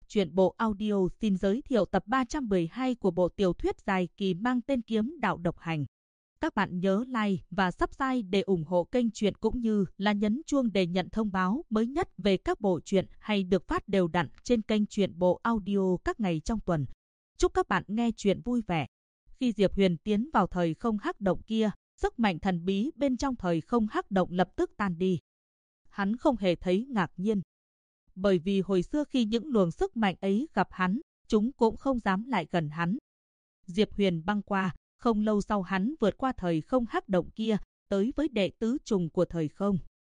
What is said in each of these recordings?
Truyện bộ audio xin giới thiệu tập 312 của bộ tiểu thuyết dài kỳ mang tên Kiếm Đạo Độc Hành. Các bạn nhớ like và subscribe để ủng hộ kênh truyện cũng như là nhấn chuông để nhận thông báo mới nhất về các bộ truyện hay được phát đều đặn trên kênh truyện bộ audio các ngày trong tuần. Chúc các bạn nghe truyện vui vẻ. Khi Diệp Huyền tiến vào thời không hắc động kia, sức mạnh thần bí bên trong thời không hắc động lập tức tan đi. Hắn không hề thấy ngạc nhiên. Bởi vì hồi xưa khi những luồng sức mạnh ấy gặp hắn, chúng cũng không dám lại gần hắn. Diệp Huyền băng qua, không lâu sau hắn vượt qua thời không hắc động kia, tới với đệ tứ trùng của thời không.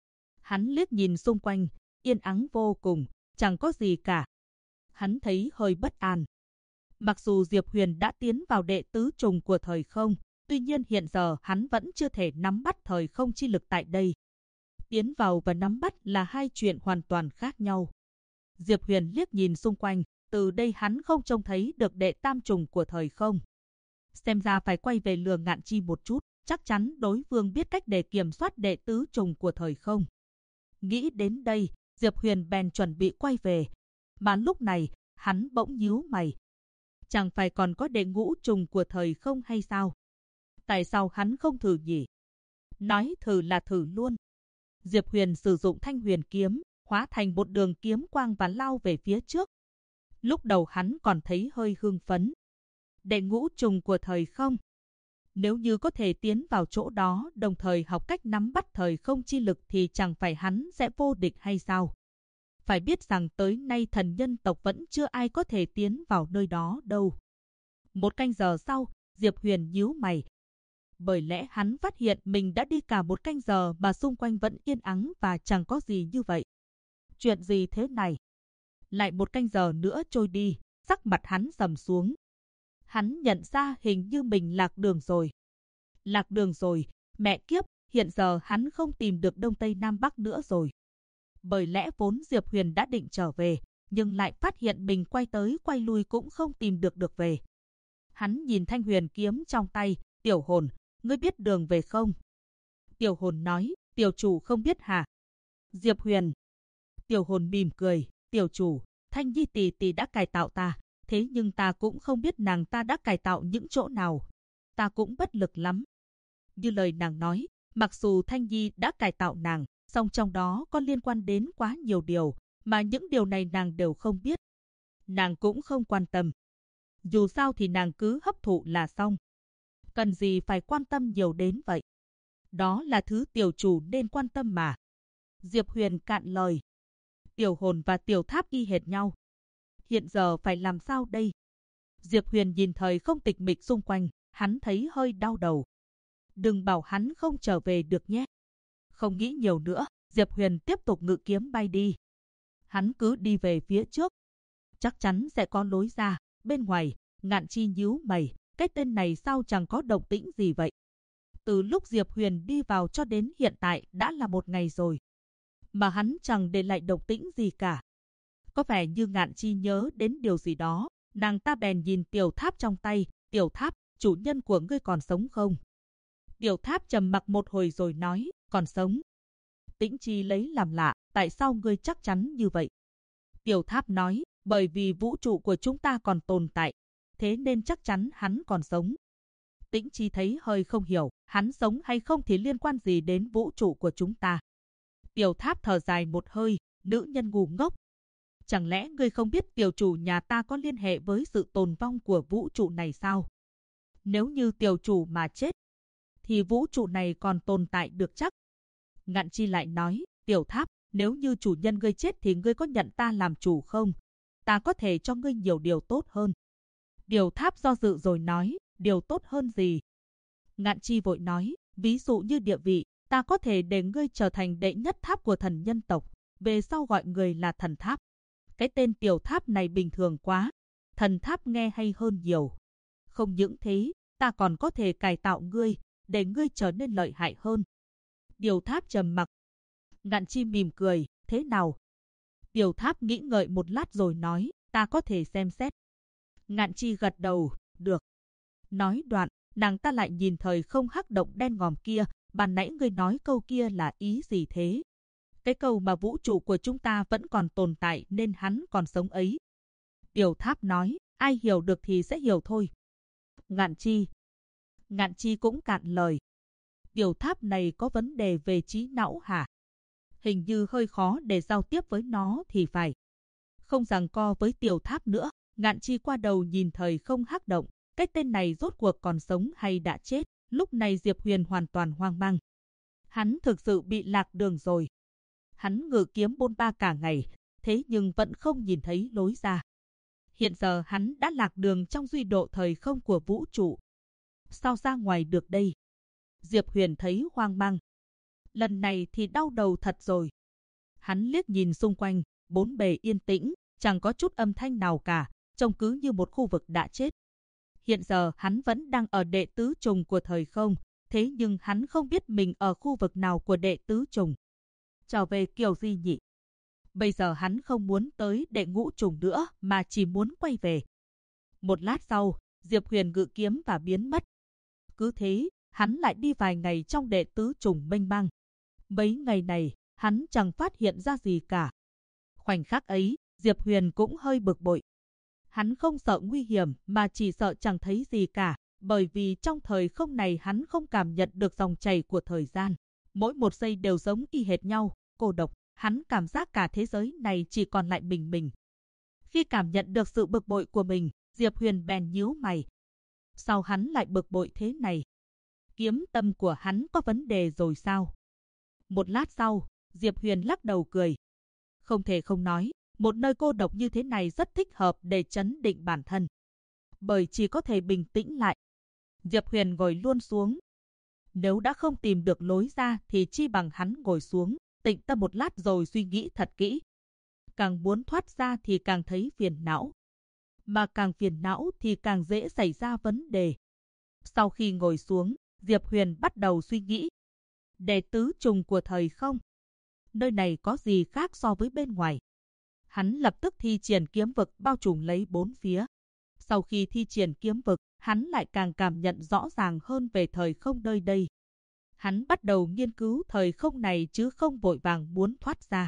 Hắn liếc nhìn xung quanh, yên ắng vô cùng, chẳng có gì cả. Hắn thấy hơi bất an. Mặc dù Diệp Huyền đã tiến vào đệ tứ trùng của thời không, tuy nhiên hiện giờ hắn vẫn chưa thể nắm bắt thời không chi lực tại đây. Tiến vào và nắm bắt là hai chuyện hoàn toàn khác nhau. Diệp Huyền liếc nhìn xung quanh, từ đây hắn không trông thấy được đệ tam trùng của thời không. Xem ra phải quay về lừa Ngạn Chi một chút, chắc chắn đối phương biết cách để kiểm soát đệ tứ trùng của thời không. Nghĩ đến đây, Diệp Huyền bèn chuẩn bị quay về. Mà lúc này, hắn bỗng nhíu mày. Chẳng phải còn có đệ ngũ trùng của thời không hay sao? Tại sao hắn không thử nhỉ? Nói thử là thử luôn. Diệp Huyền sử dụng Thanh Huyền kiếm, hóa thành một đường kiếm quang và lao về phía trước. Lúc đầu hắn còn thấy hơi hưng phấn. Đệ ngũ trùng của thời không. Nếu như có thể tiến vào chỗ đó đồng thời học cách nắm bắt thời không chi lực thì chẳng phải hắn sẽ vô địch hay sao? Phải biết rằng tới nay thần nhân tộc vẫn chưa ai có thể tiến vào nơi đó đâu. Một canh giờ sau, Diệp Huyền nhíu mày. Bởi lẽ hắn phát hiện mình đã đi cả một canh giờ mà xung quanh vẫn yên ắng và chẳng có gì như vậy. Chuyện gì thế này? Lại một canh giờ nữa trôi đi, sắc mặt hắn sầm xuống. Hắn nhận ra hình như mình lạc đường rồi. Lạc đường rồi, mẹ kiếp, hiện giờ hắn không tìm được Đông Tây Nam Bắc nữa rồi. Bởi lẽ vốn Diệp Huyền đã định trở về, nhưng lại phát hiện mình quay tới quay lui cũng không tìm được về. Hắn nhìn Thanh Huyền kiếm trong tay, tiểu hồn, ngươi biết đường về không? Tiểu hồn nói, tiểu chủ không biết hả? Diệp Huyền. Tiểu hồn mỉm cười, tiểu chủ, Thanh Nhi tỷ tỷ đã cải tạo ta, thế nhưng ta cũng không biết nàng ta đã cải tạo những chỗ nào. Ta cũng bất lực lắm. Như lời nàng nói, mặc dù Thanh Nhi đã cải tạo nàng, song trong đó có liên quan đến quá nhiều điều, mà những điều này nàng đều không biết. Nàng cũng không quan tâm. Dù sao thì nàng cứ hấp thụ là xong. Cần gì phải quan tâm nhiều đến vậy? Đó là thứ tiểu chủ nên quan tâm mà. Diệp Huyền cạn lời. Tiểu hồn và tiểu tháp y hệt nhau. Hiện giờ phải làm sao đây? Diệp Huyền nhìn thời không tịch mịch xung quanh, hắn thấy hơi đau đầu. Đừng bảo hắn không trở về được nhé. Không nghĩ nhiều nữa, Diệp Huyền tiếp tục ngự kiếm bay đi. Hắn cứ đi về phía trước. Chắc chắn sẽ có lối ra. Bên ngoài, Ngạn Chi nhíu mày, cái tên này sao chẳng có động tĩnh gì vậy? Từ lúc Diệp Huyền đi vào cho đến hiện tại đã là một ngày rồi. Mà hắn chẳng để lại động tĩnh gì cả. Có vẻ như Ngạn Chi nhớ đến điều gì đó, nàng ta bèn nhìn tiểu tháp trong tay, tiểu tháp, chủ nhân của ngươi còn sống không? Tiểu tháp trầm mặc một hồi rồi nói, còn sống. Tĩnh Chi lấy làm lạ, tại sao ngươi chắc chắn như vậy? Tiểu tháp nói, bởi vì vũ trụ của chúng ta còn tồn tại, thế nên chắc chắn hắn còn sống. Tĩnh Chi thấy hơi không hiểu, hắn sống hay không thì liên quan gì đến vũ trụ của chúng ta? Tiểu tháp thở dài một hơi, nữ nhân ngu ngốc. Chẳng lẽ ngươi không biết tiểu chủ nhà ta có liên hệ với sự tồn vong của vũ trụ này sao? Nếu như tiểu chủ mà chết, thì vũ trụ này còn tồn tại được chắc? Ngạn Chi lại nói, tiểu tháp, nếu như chủ nhân ngươi chết thì ngươi có nhận ta làm chủ không? Ta có thể cho ngươi nhiều điều tốt hơn. Tiểu tháp do dự rồi nói, điều tốt hơn gì? Ngạn Chi vội nói, ví dụ như địa vị, ta có thể để ngươi trở thành đệ nhất tháp của thần nhân tộc, về sau gọi người là thần tháp. Cái tên tiểu tháp này bình thường quá, thần tháp nghe hay hơn nhiều. Không những thế, ta còn có thể cải tạo ngươi, để ngươi trở nên lợi hại hơn. Tiểu tháp trầm mặc. Ngạn Chi mỉm cười, thế nào? Tiểu tháp nghĩ ngợi một lát rồi nói, ta có thể xem xét. Ngạn Chi gật đầu, được. Nói đoạn, nàng ta lại nhìn thời không hắc động đen ngòm kia, ban nãy ngươi nói câu kia là ý gì thế? Cái câu mà vũ trụ của chúng ta vẫn còn tồn tại nên hắn còn sống ấy. Tiểu Tháp nói, ai hiểu được thì sẽ hiểu thôi. Ngạn Chi cũng cạn lời. Tiểu Tháp này có vấn đề về trí não hả? Hình như hơi khó để giao tiếp với nó thì phải. Không giằng co với Tiểu Tháp nữa, Ngạn Chi qua đầu nhìn Thời Không Hắc Động. Cái tên này rốt cuộc còn sống hay đã chết? Lúc này Diệp Huyền hoàn toàn hoang mang. Hắn thực sự bị lạc đường rồi. Hắn ngự kiếm bôn ba cả ngày, thế nhưng vẫn không nhìn thấy lối ra. Hiện giờ hắn đã lạc đường trong duy độ thời không của vũ trụ. Sao ra ngoài được đây? Diệp Huyền thấy hoang mang. Lần này thì đau đầu thật rồi. Hắn liếc nhìn xung quanh, bốn bề yên tĩnh, chẳng có chút âm thanh nào cả, trông cứ như một khu vực đã chết. Hiện giờ hắn vẫn đang ở đệ tứ trùng của thời không, thế nhưng hắn không biết mình ở khu vực nào của đệ tứ trùng. Trở về kiểu gì nhỉ? Bây giờ hắn không muốn tới đệ ngũ trùng nữa mà chỉ muốn quay về. Một lát sau, Diệp Huyền ngự kiếm và biến mất. Cứ thế, hắn lại đi vài ngày trong đệ tứ trùng mênh mang. Mấy ngày này, hắn chẳng phát hiện ra gì cả. Khoảnh khắc ấy, Diệp Huyền cũng hơi bực bội. Hắn không sợ nguy hiểm mà chỉ sợ chẳng thấy gì cả, bởi vì trong thời không này hắn không cảm nhận được dòng chảy của thời gian. Mỗi một giây đều giống y hệt nhau, cô độc, hắn cảm giác cả thế giới này chỉ còn lại mình. Khi cảm nhận được sự bực bội của mình, Diệp Huyền bèn nhíu mày. Sao hắn lại bực bội thế này? Kiếm tâm của hắn có vấn đề rồi sao? Một lát sau, Diệp Huyền lắc đầu cười. Không thể không nói, một nơi cô độc như thế này rất thích hợp để trấn định bản thân. Bởi chỉ có thể bình tĩnh lại. Diệp Huyền ngồi luôn xuống. Nếu đã không tìm được lối ra thì chi bằng hắn ngồi xuống, tĩnh tâm một lát rồi suy nghĩ thật kỹ. Càng muốn thoát ra thì càng thấy phiền não. Mà càng phiền não thì càng dễ xảy ra vấn đề. Sau khi ngồi xuống, Diệp Huyền bắt đầu suy nghĩ. Đệ tứ trùng của thời không? Nơi này có gì khác so với bên ngoài? Hắn lập tức thi triển kiếm vực bao trùm lấy bốn phía. Sau khi thi triển kiếm vực, hắn lại càng cảm nhận rõ ràng hơn về thời không nơi đây. Hắn bắt đầu nghiên cứu thời không này chứ không vội vàng muốn thoát ra.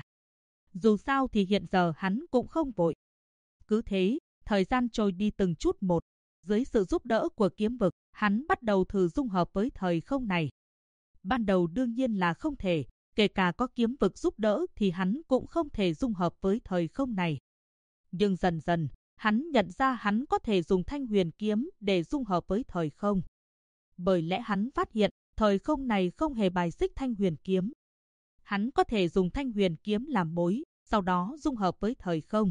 Dù sao thì hiện giờ hắn cũng không vội. Cứ thế, thời gian trôi đi từng chút một. Dưới sự giúp đỡ của kiếm vực, hắn bắt đầu thử dung hợp với thời không này. Ban đầu đương nhiên là không thể, kể cả có kiếm vực giúp đỡ thì hắn cũng không thể dung hợp với thời không này. Nhưng dần dần, hắn nhận ra hắn có thể dùng thanh huyền kiếm để dung hợp với thời không. Bởi lẽ hắn phát hiện, thời không này không hề bài xích thanh huyền kiếm. Hắn có thể dùng thanh huyền kiếm làm mối, sau đó dung hợp với thời không.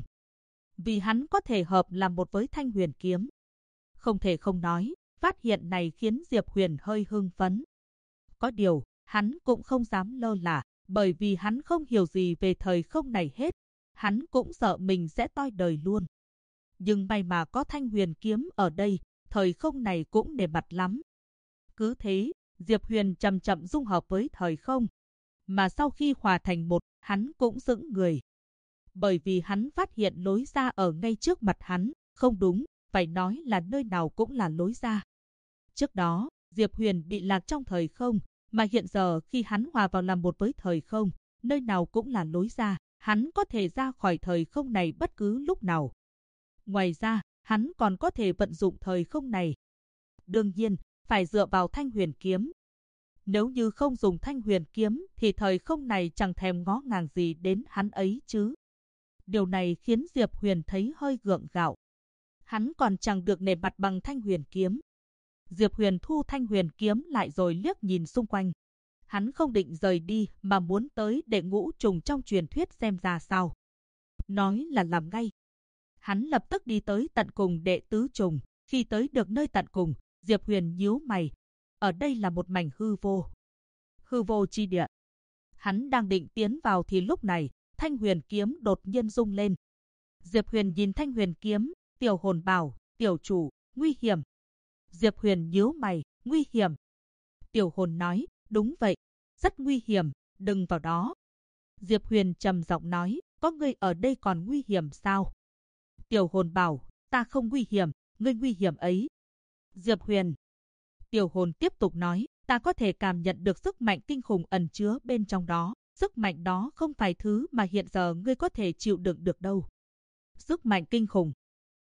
Vì hắn có thể hợp làm một với thanh huyền kiếm. Không thể không nói, phát hiện này khiến Diệp Huyền hơi hưng phấn. Có điều, hắn cũng không dám lơ là, bởi vì hắn không hiểu gì về thời không này hết. Hắn cũng sợ mình sẽ toi đời luôn. Nhưng may mà có thanh huyền kiếm ở đây, thời không này cũng nể mặt lắm. Cứ thế, Diệp Huyền chậm chậm dung hợp với thời không. Mà sau khi hòa thành một, hắn cũng sững người. Bởi vì hắn phát hiện lối ra ở ngay trước mặt hắn, không đúng, phải nói là nơi nào cũng là lối ra. Trước đó, Diệp Huyền bị lạc trong thời không, mà hiện giờ khi hắn hòa vào làm một với thời không, nơi nào cũng là lối ra, hắn có thể ra khỏi thời không này bất cứ lúc nào. Ngoài ra, hắn còn có thể vận dụng thời không này. Đương nhiên, phải dựa vào thanh huyền kiếm. Nếu như không dùng thanh huyền kiếm thì thời không này chẳng thèm ngó ngàng gì đến hắn ấy chứ. Điều này khiến Diệp Huyền thấy hơi gượng gạo. Hắn còn chẳng được nể mặt bằng thanh huyền kiếm. Diệp Huyền thu thanh huyền kiếm lại rồi liếc nhìn xung quanh. Hắn không định rời đi mà muốn tới đệ ngũ trùng trong truyền thuyết xem ra sao. Nói là làm ngay. Hắn lập tức đi tới tận cùng đệ tứ trùng. Khi tới được nơi tận cùng, Diệp Huyền nhíu mày. Ở đây là một mảnh hư vô. Hư vô chi địa. Hắn đang định tiến vào thì lúc này, thanh huyền kiếm đột nhiên rung lên. Diệp Huyền nhìn thanh huyền kiếm, tiểu hồn bảo, tiểu chủ, nguy hiểm. Diệp Huyền nhíu mày, nguy hiểm. Tiểu hồn nói, đúng vậy, rất nguy hiểm, đừng vào đó. Diệp Huyền trầm giọng nói, có ngươi ở đây còn nguy hiểm sao? Tiểu hồn bảo, ta không nguy hiểm, ngươi nguy hiểm ấy. Diệp Huyền. Tiểu hồn tiếp tục nói, ta có thể cảm nhận được sức mạnh kinh khủng ẩn chứa bên trong đó. Sức mạnh đó không phải thứ mà hiện giờ ngươi có thể chịu đựng được đâu. Sức mạnh kinh khủng.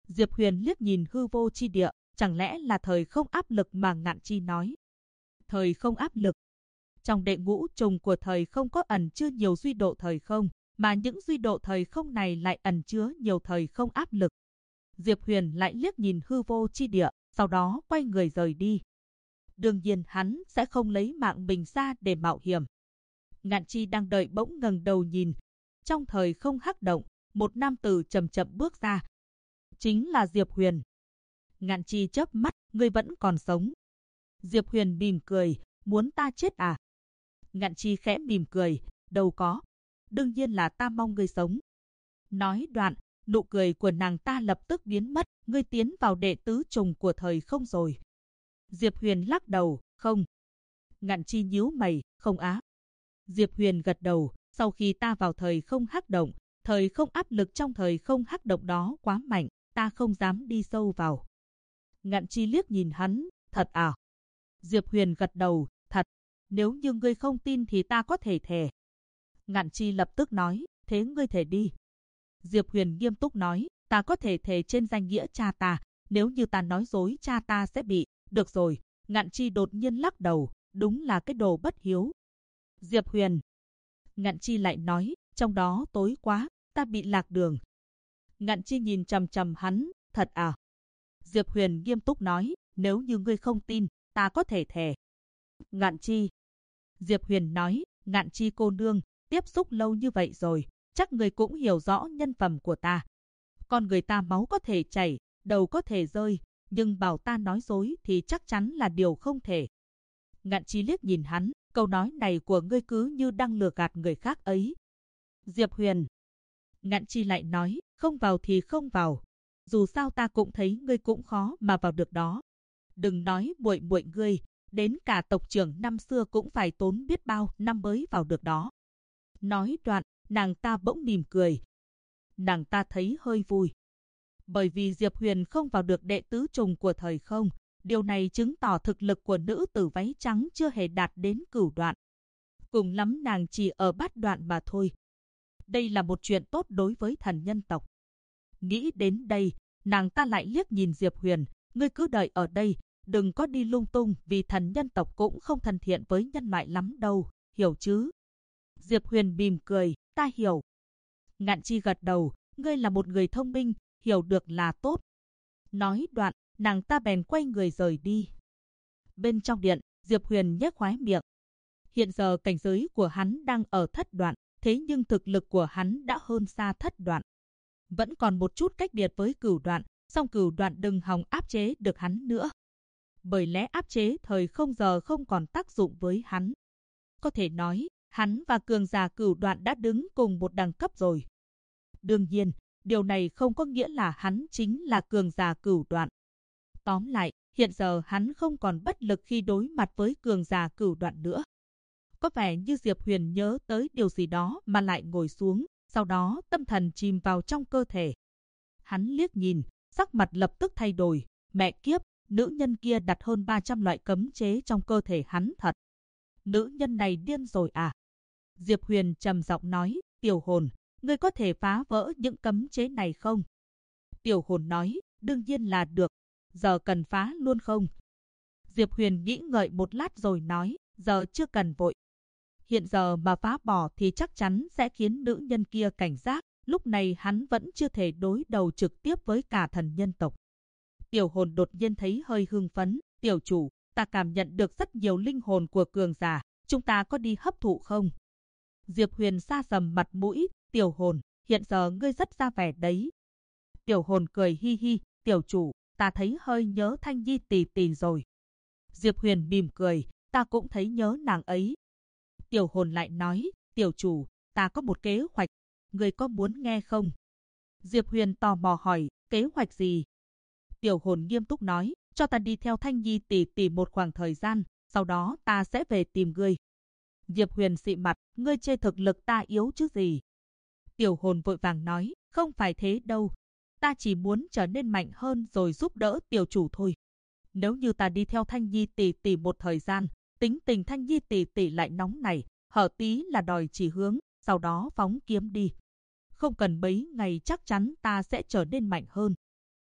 Diệp Huyền liếc nhìn hư vô chi địa, chẳng lẽ là thời không áp lực mà Ngạn Chi nói. Thời không áp lực. Trong đệ ngũ trùng của thời không có ẩn chứa nhiều duy độ thời không, mà những duy độ thời không này lại ẩn chứa nhiều thời không áp lực. Diệp Huyền lại liếc nhìn hư vô chi địa, sau đó quay người rời đi. Đương nhiên hắn sẽ không lấy mạng mình ra để mạo hiểm. Ngạn Chi đang đợi bỗng ngẩng đầu nhìn. Trong thời không hắc động, một nam tử chậm chậm bước ra. Chính là Diệp Huyền. Ngạn Chi chớp mắt, ngươi vẫn còn sống. Diệp Huyền mỉm cười, muốn ta chết à? Ngạn Chi khẽ mỉm cười, đâu có. Đương nhiên là ta mong ngươi sống. Nói đoạn, nụ cười của nàng ta lập tức biến mất, ngươi tiến vào đệ tứ trùng của thời không rồi. Diệp Huyền lắc đầu, không. Ngạn Chi nhíu mày, không á. Diệp Huyền gật đầu, sau khi ta vào thời không hắc động, thời không áp lực trong thời không hắc động đó quá mạnh, ta không dám đi sâu vào. Ngạn Chi liếc nhìn hắn, thật à? Diệp Huyền gật đầu, thật. Nếu như ngươi không tin thì ta có thể thề. Ngạn Chi lập tức nói, thế ngươi thề đi. Diệp Huyền nghiêm túc nói, ta có thể thề trên danh nghĩa cha ta, nếu như ta nói dối cha ta sẽ bị. Được rồi. Ngạn Chi đột nhiên lắc đầu, đúng là cái đồ bất hiếu. Diệp Huyền. Ngạn Chi lại nói, trong đó tối quá, ta bị lạc đường. Ngạn Chi nhìn chằm chằm hắn, thật à? Diệp Huyền nghiêm túc nói, nếu như ngươi không tin, ta có thể thề. Ngạn Chi. Diệp Huyền nói, Ngạn Chi cô nương, tiếp xúc lâu như vậy rồi, chắc người cũng hiểu rõ nhân phẩm của ta. Con người ta máu có thể chảy, đầu có thể rơi, nhưng bảo ta nói dối thì chắc chắn là điều không thể. Ngạn Chi liếc nhìn hắn, câu nói này của ngươi cứ như đang lừa gạt người khác ấy. Diệp Huyền. Ngạn Chi lại nói, không vào thì không vào. Dù sao ta cũng thấy ngươi cũng khó mà vào được đó. Đừng nói muội muội ngươi, đến cả tộc trưởng năm xưa cũng phải tốn biết bao năm mới vào được đó. Nói đoạn, nàng ta bỗng mỉm cười. Nàng ta thấy hơi vui. Bởi vì Diệp Huyền không vào được đệ tứ trùng của thời không, điều này chứng tỏ thực lực của nữ tử váy trắng chưa hề đạt đến cửu đoạn. Cùng lắm nàng chỉ ở bát đoạn mà thôi. Đây là một chuyện tốt đối với thần nhân tộc. Nghĩ đến đây, nàng ta lại liếc nhìn Diệp Huyền, ngươi cứ đợi ở đây, đừng có đi lung tung vì thần nhân tộc cũng không thân thiện với nhân loại lắm đâu, hiểu chứ? Diệp Huyền mỉm cười, ta hiểu. Ngạn Chi gật đầu, ngươi là một người thông minh, hiểu được là tốt. Nói đoạn, nàng ta bèn quay người rời đi. Bên trong điện, Diệp Huyền nhếch khóe miệng. Hiện giờ cảnh giới của hắn đang ở thất đoạn, thế nhưng thực lực của hắn đã hơn xa thất đoạn. Vẫn còn một chút cách biệt với cửu đoạn, song cửu đoạn đừng hòng áp chế được hắn nữa. Bởi lẽ áp chế thời không giờ không còn tác dụng với hắn. Có thể nói, hắn và cường giả cửu đoạn đã đứng cùng một đẳng cấp rồi. Đương nhiên, điều này không có nghĩa là hắn chính là cường giả cửu đoạn. Tóm lại, hiện giờ hắn không còn bất lực khi đối mặt với cường giả cửu đoạn nữa. Có vẻ như Diệp Huyền nhớ tới điều gì đó mà lại ngồi xuống, sau đó tâm thần chìm vào trong cơ thể. Hắn liếc nhìn, sắc mặt lập tức thay đổi, mẹ kiếp, nữ nhân kia đặt hơn 300 loại cấm chế trong cơ thể hắn thật. Nữ nhân này điên rồi à? Diệp Huyền trầm giọng nói, tiểu hồn, ngươi có thể phá vỡ những cấm chế này không? Tiểu hồn nói, đương nhiên là được, giờ cần phá luôn không? Diệp Huyền nghĩ ngợi một lát rồi nói, giờ chưa cần vội. Hiện giờ mà phá bỏ thì chắc chắn sẽ khiến nữ nhân kia cảnh giác, lúc này hắn vẫn chưa thể đối đầu trực tiếp với cả thần nhân tộc. Tiểu hồn đột nhiên thấy hơi hưng phấn, tiểu chủ, ta cảm nhận được rất nhiều linh hồn của cường giả, chúng ta có đi hấp thụ không? Diệp Huyền sa sầm mặt mũi, tiểu hồn, hiện giờ ngươi rất ra vẻ đấy. Tiểu hồn cười hi hi, tiểu chủ, ta thấy hơi nhớ Thanh Nhi tỷ tỷ rồi. Diệp Huyền mỉm cười, ta cũng thấy nhớ nàng ấy. Tiểu hồn lại nói, tiểu chủ, ta có một kế hoạch, ngươi có muốn nghe không? Diệp Huyền tò mò hỏi, kế hoạch gì? Tiểu hồn nghiêm túc nói, cho ta đi theo Thanh Nhi tỷ tỷ một khoảng thời gian, sau đó ta sẽ về tìm ngươi. Diệp Huyền xị mặt, ngươi chê thực lực ta yếu chứ gì? Tiểu hồn vội vàng nói, không phải thế đâu. Ta chỉ muốn trở nên mạnh hơn rồi giúp đỡ tiểu chủ thôi. Nếu như ta đi theo Thanh Nhi tỷ tỷ một thời gian, tính tình Thanh Nhi tỷ tỷ lại nóng này, hở tí là đòi chỉ hướng, sau đó phóng kiếm đi. Không cần mấy ngày chắc chắn ta sẽ trở nên mạnh hơn.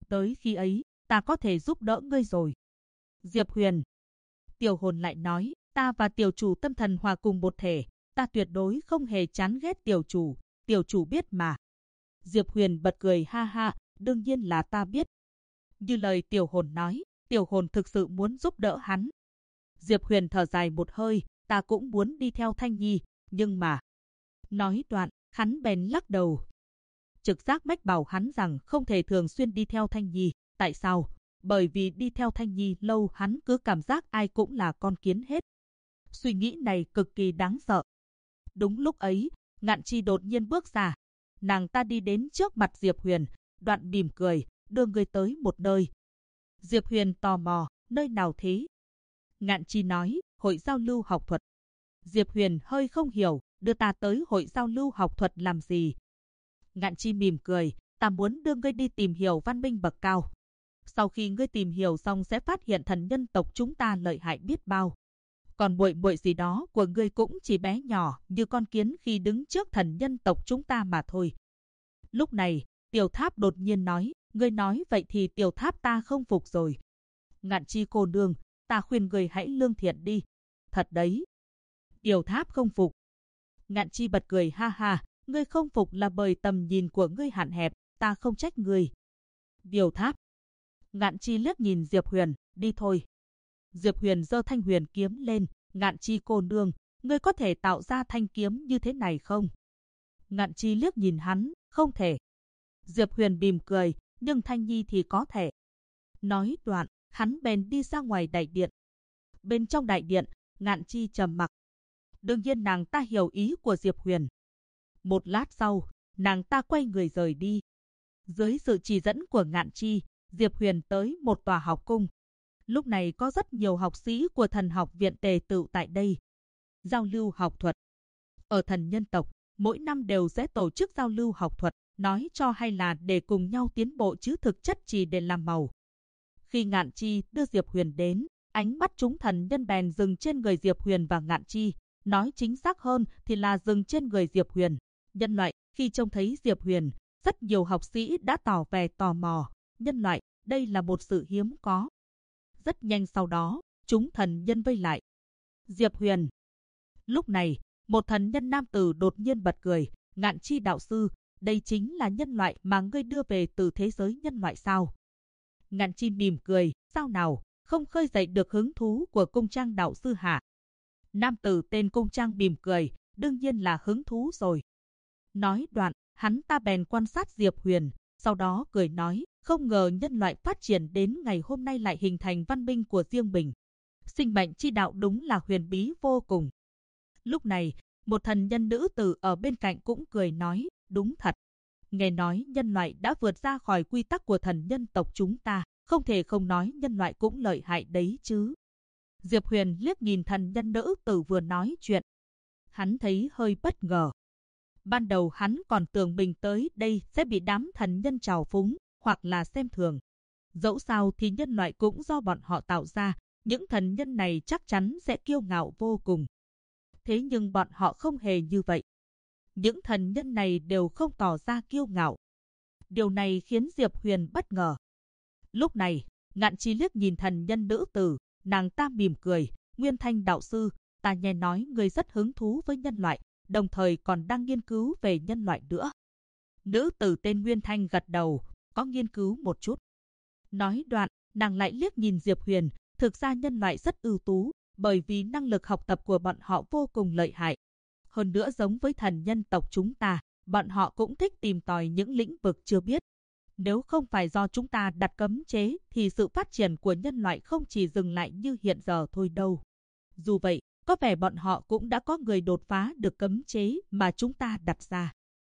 Tới khi ấy, ta có thể giúp đỡ ngươi rồi. Diệp Huyền. Tiểu hồn lại nói, ta và tiểu chủ tâm thần hòa cùng một thể, ta tuyệt đối không hề chán ghét tiểu chủ biết mà. Diệp Huyền bật cười ha ha, đương nhiên là ta biết. Như lời tiểu hồn nói, tiểu hồn thực sự muốn giúp đỡ hắn. Diệp Huyền thở dài một hơi, ta cũng muốn đi theo Thanh Nhi, nhưng mà... Nói đoạn, hắn bèn lắc đầu. Trực giác mách bảo hắn rằng không thể thường xuyên đi theo Thanh Nhi. Tại sao? Bởi vì đi theo Thanh Nhi lâu hắn cứ cảm giác ai cũng là con kiến hết. Suy nghĩ này cực kỳ đáng sợ. Đúng lúc ấy, Ngạn Chi đột nhiên bước ra. Nàng ta đi đến trước mặt Diệp Huyền, đoạn mỉm cười, đưa người tới một nơi. Diệp Huyền tò mò, nơi nào thế? Ngạn Chi nói, hội giao lưu học thuật. Diệp Huyền hơi không hiểu, đưa ta tới hội giao lưu học thuật làm gì? Ngạn Chi mỉm cười, ta muốn đưa ngươi đi tìm hiểu văn minh bậc cao. Sau khi ngươi tìm hiểu xong sẽ phát hiện thần nhân tộc chúng ta lợi hại biết bao. Còn muội muội gì đó của ngươi cũng chỉ bé nhỏ như con kiến khi đứng trước thần nhân tộc chúng ta mà thôi. Lúc này, Tiểu Tháp đột nhiên nói, ngươi nói vậy thì Tiểu Tháp ta không phục rồi. Ngạn Chi cô nương, ta khuyên ngươi hãy lương thiện đi. Thật đấy. Tiểu Tháp không phục. Ngạn Chi bật cười ha ha, ngươi không phục là bởi tầm nhìn của ngươi hạn hẹp, ta không trách ngươi. Tiểu Tháp. Ngạn Chi liếc nhìn Diệp Huyền, đi thôi. Diệp Huyền giơ thanh huyền kiếm lên, Ngạn Chi cô nương, ngươi có thể tạo ra thanh kiếm như thế này không? Ngạn Chi liếc nhìn hắn, không thể. Diệp Huyền mỉm cười, nhưng Thanh Nhi thì có thể. Nói đoạn, hắn bèn đi ra ngoài đại điện. Bên trong đại điện, Ngạn Chi trầm mặc. Đương nhiên nàng ta hiểu ý của Diệp Huyền. Một lát sau, nàng ta quay người rời đi. Dưới sự chỉ dẫn của Ngạn Chi, Diệp Huyền tới một tòa học cung. Lúc này có rất nhiều học sĩ của thần học viện tề tựu tại đây. Giao lưu học thuật. Ở thần nhân tộc, mỗi năm đều sẽ tổ chức giao lưu học thuật, nói cho hay là để cùng nhau tiến bộ chứ thực chất chỉ để làm màu. Khi Ngạn Chi đưa Diệp Huyền đến, ánh mắt chúng thần nhân bèn dừng trên người Diệp Huyền và Ngạn Chi. Nói chính xác hơn thì là dừng trên người Diệp Huyền. Nhân loại, khi trông thấy Diệp Huyền, rất nhiều học sĩ đã tỏ vẻ tò mò. Nhân loại, đây là một sự hiếm có. Rất nhanh sau đó, chúng thần nhân vây lại. Diệp Huyền. Lúc này, một thần nhân nam tử đột nhiên bật cười. Ngạn Chi đạo sư, đây chính là nhân loại mà ngươi đưa về từ thế giới nhân loại sao? Ngạn Chi mỉm cười, sao nào, không khơi dậy được hứng thú của Cung Trang đạo sư hả? Nam tử tên Cung Trang mỉm cười, đương nhiên là hứng thú rồi. Nói đoạn, hắn ta bèn quan sát Diệp Huyền, sau đó cười nói, không ngờ nhân loại phát triển đến ngày hôm nay lại hình thành văn minh của riêng mình. Sinh mệnh chi đạo đúng là huyền bí vô cùng. Lúc này, một thần nhân nữ tử ở bên cạnh cũng cười nói, đúng thật. Nghe nói nhân loại đã vượt ra khỏi quy tắc của thần nhân tộc chúng ta, không thể không nói nhân loại cũng lợi hại đấy chứ. Diệp Huyền liếc nhìn thần nhân nữ tử vừa nói chuyện. Hắn thấy hơi bất ngờ. Ban đầu hắn còn tưởng mình tới đây sẽ bị đám thần nhân trào phúng, hoặc là xem thường. Dẫu sao thì nhân loại cũng do bọn họ tạo ra, những thần nhân này chắc chắn sẽ kiêu ngạo vô cùng. Thế nhưng bọn họ không hề như vậy. Những thần nhân này đều không tỏ ra kiêu ngạo. Điều này khiến Diệp Huyền bất ngờ. Lúc này, Ngạn Chi liếc nhìn thần nhân nữ tử, nàng ta mỉm cười, Nguyên Thanh đạo sư, ta nghe nói ngươi rất hứng thú với nhân loại, đồng thời còn đang nghiên cứu về nhân loại nữa. Nữ tử tên Nguyên Thanh gật đầu, có nghiên cứu một chút. Nói đoạn, nàng lại liếc nhìn Diệp Huyền, thực ra nhân loại rất ưu tú, bởi vì năng lực học tập của bọn họ vô cùng lợi hại. Hơn nữa giống với thần nhân tộc chúng ta, bọn họ cũng thích tìm tòi những lĩnh vực chưa biết. Nếu không phải do chúng ta đặt cấm chế thì sự phát triển của nhân loại không chỉ dừng lại như hiện giờ thôi đâu. Dù vậy, có vẻ bọn họ cũng đã có người đột phá được cấm chế mà chúng ta đặt ra.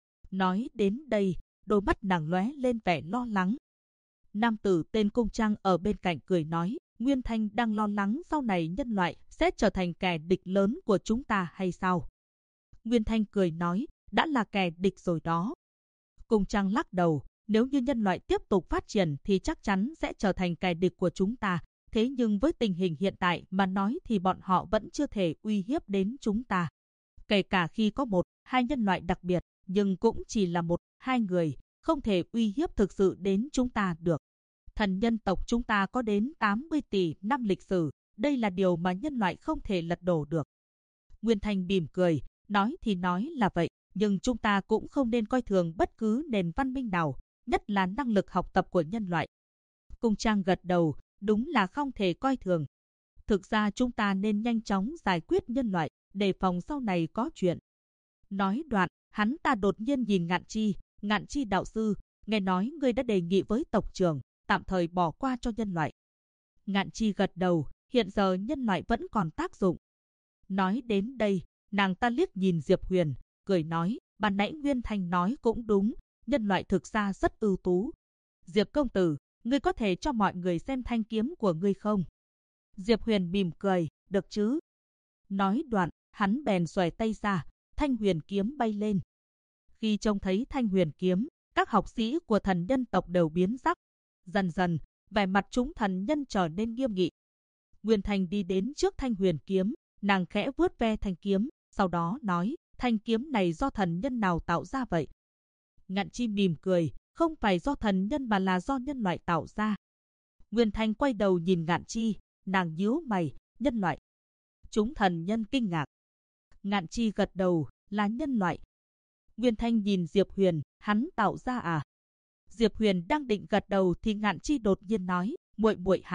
Nói đến đây, đôi mắt nàng lóe lên vẻ lo lắng. Nam tử tên Cung Trang ở bên cạnh cười nói, Nguyên Thanh đang lo lắng sau này nhân loại sẽ trở thành kẻ địch lớn của chúng ta hay sao? Nguyên Thanh cười nói, đã là kẻ địch rồi đó. Cung Trang lắc đầu, nếu như nhân loại tiếp tục phát triển thì chắc chắn sẽ trở thành kẻ địch của chúng ta. Thế nhưng với tình hình hiện tại mà nói thì bọn họ vẫn chưa thể uy hiếp đến chúng ta. Kể cả khi có một, hai nhân loại đặc biệt, nhưng cũng chỉ là một, hai người, không thể uy hiếp thực sự đến chúng ta được. Thần nhân tộc chúng ta có đến 80 tỷ năm lịch sử, đây là điều mà nhân loại không thể lật đổ được. Nguyên Thanh mỉm cười, nói thì nói là vậy, nhưng chúng ta cũng không nên coi thường bất cứ nền văn minh nào, nhất là năng lực học tập của nhân loại. Cung Trang gật đầu, đúng là không thể coi thường. Thực ra chúng ta nên nhanh chóng giải quyết nhân loại, đề phòng sau này có chuyện. Nói đoạn, hắn ta đột nhiên nhìn Ngạn Chi đạo sư, nghe nói ngươi đã đề nghị với tộc trưởng, tạm thời bỏ qua cho nhân loại. Ngạn Chi gật đầu, hiện giờ nhân loại vẫn còn tác dụng. Nói đến đây, nàng ta liếc nhìn Diệp Huyền, cười nói, ban nãy Nguyên Thanh nói cũng đúng, nhân loại thực ra rất ưu tú. Diệp công tử, ngươi có thể cho mọi người xem thanh kiếm của ngươi không? Diệp Huyền mỉm cười, được chứ? Nói đoạn, hắn bèn xòe tay ra, thanh huyền kiếm bay lên. Khi trông thấy thanh huyền kiếm, các học sĩ của thần nhân tộc đều biến sắc. Dần dần, vẻ mặt chúng thần nhân trở nên nghiêm nghị. Nguyên Thanh đi đến trước thanh huyền kiếm, nàng khẽ vuốt ve thanh kiếm, sau đó nói, thanh kiếm này do thần nhân nào tạo ra vậy? Ngạn Chi mỉm cười, không phải do thần nhân mà là do nhân loại tạo ra. Nguyên Thanh quay đầu nhìn Ngạn Chi, nàng nhíu mày, nhân loại. Chúng thần nhân kinh ngạc. Ngạn Chi gật đầu, là nhân loại. Nguyên Thanh nhìn Diệp Huyền, hắn tạo ra à? Diệp Huyền đang định gật đầu thì Ngạn Chi đột nhiên nói, muội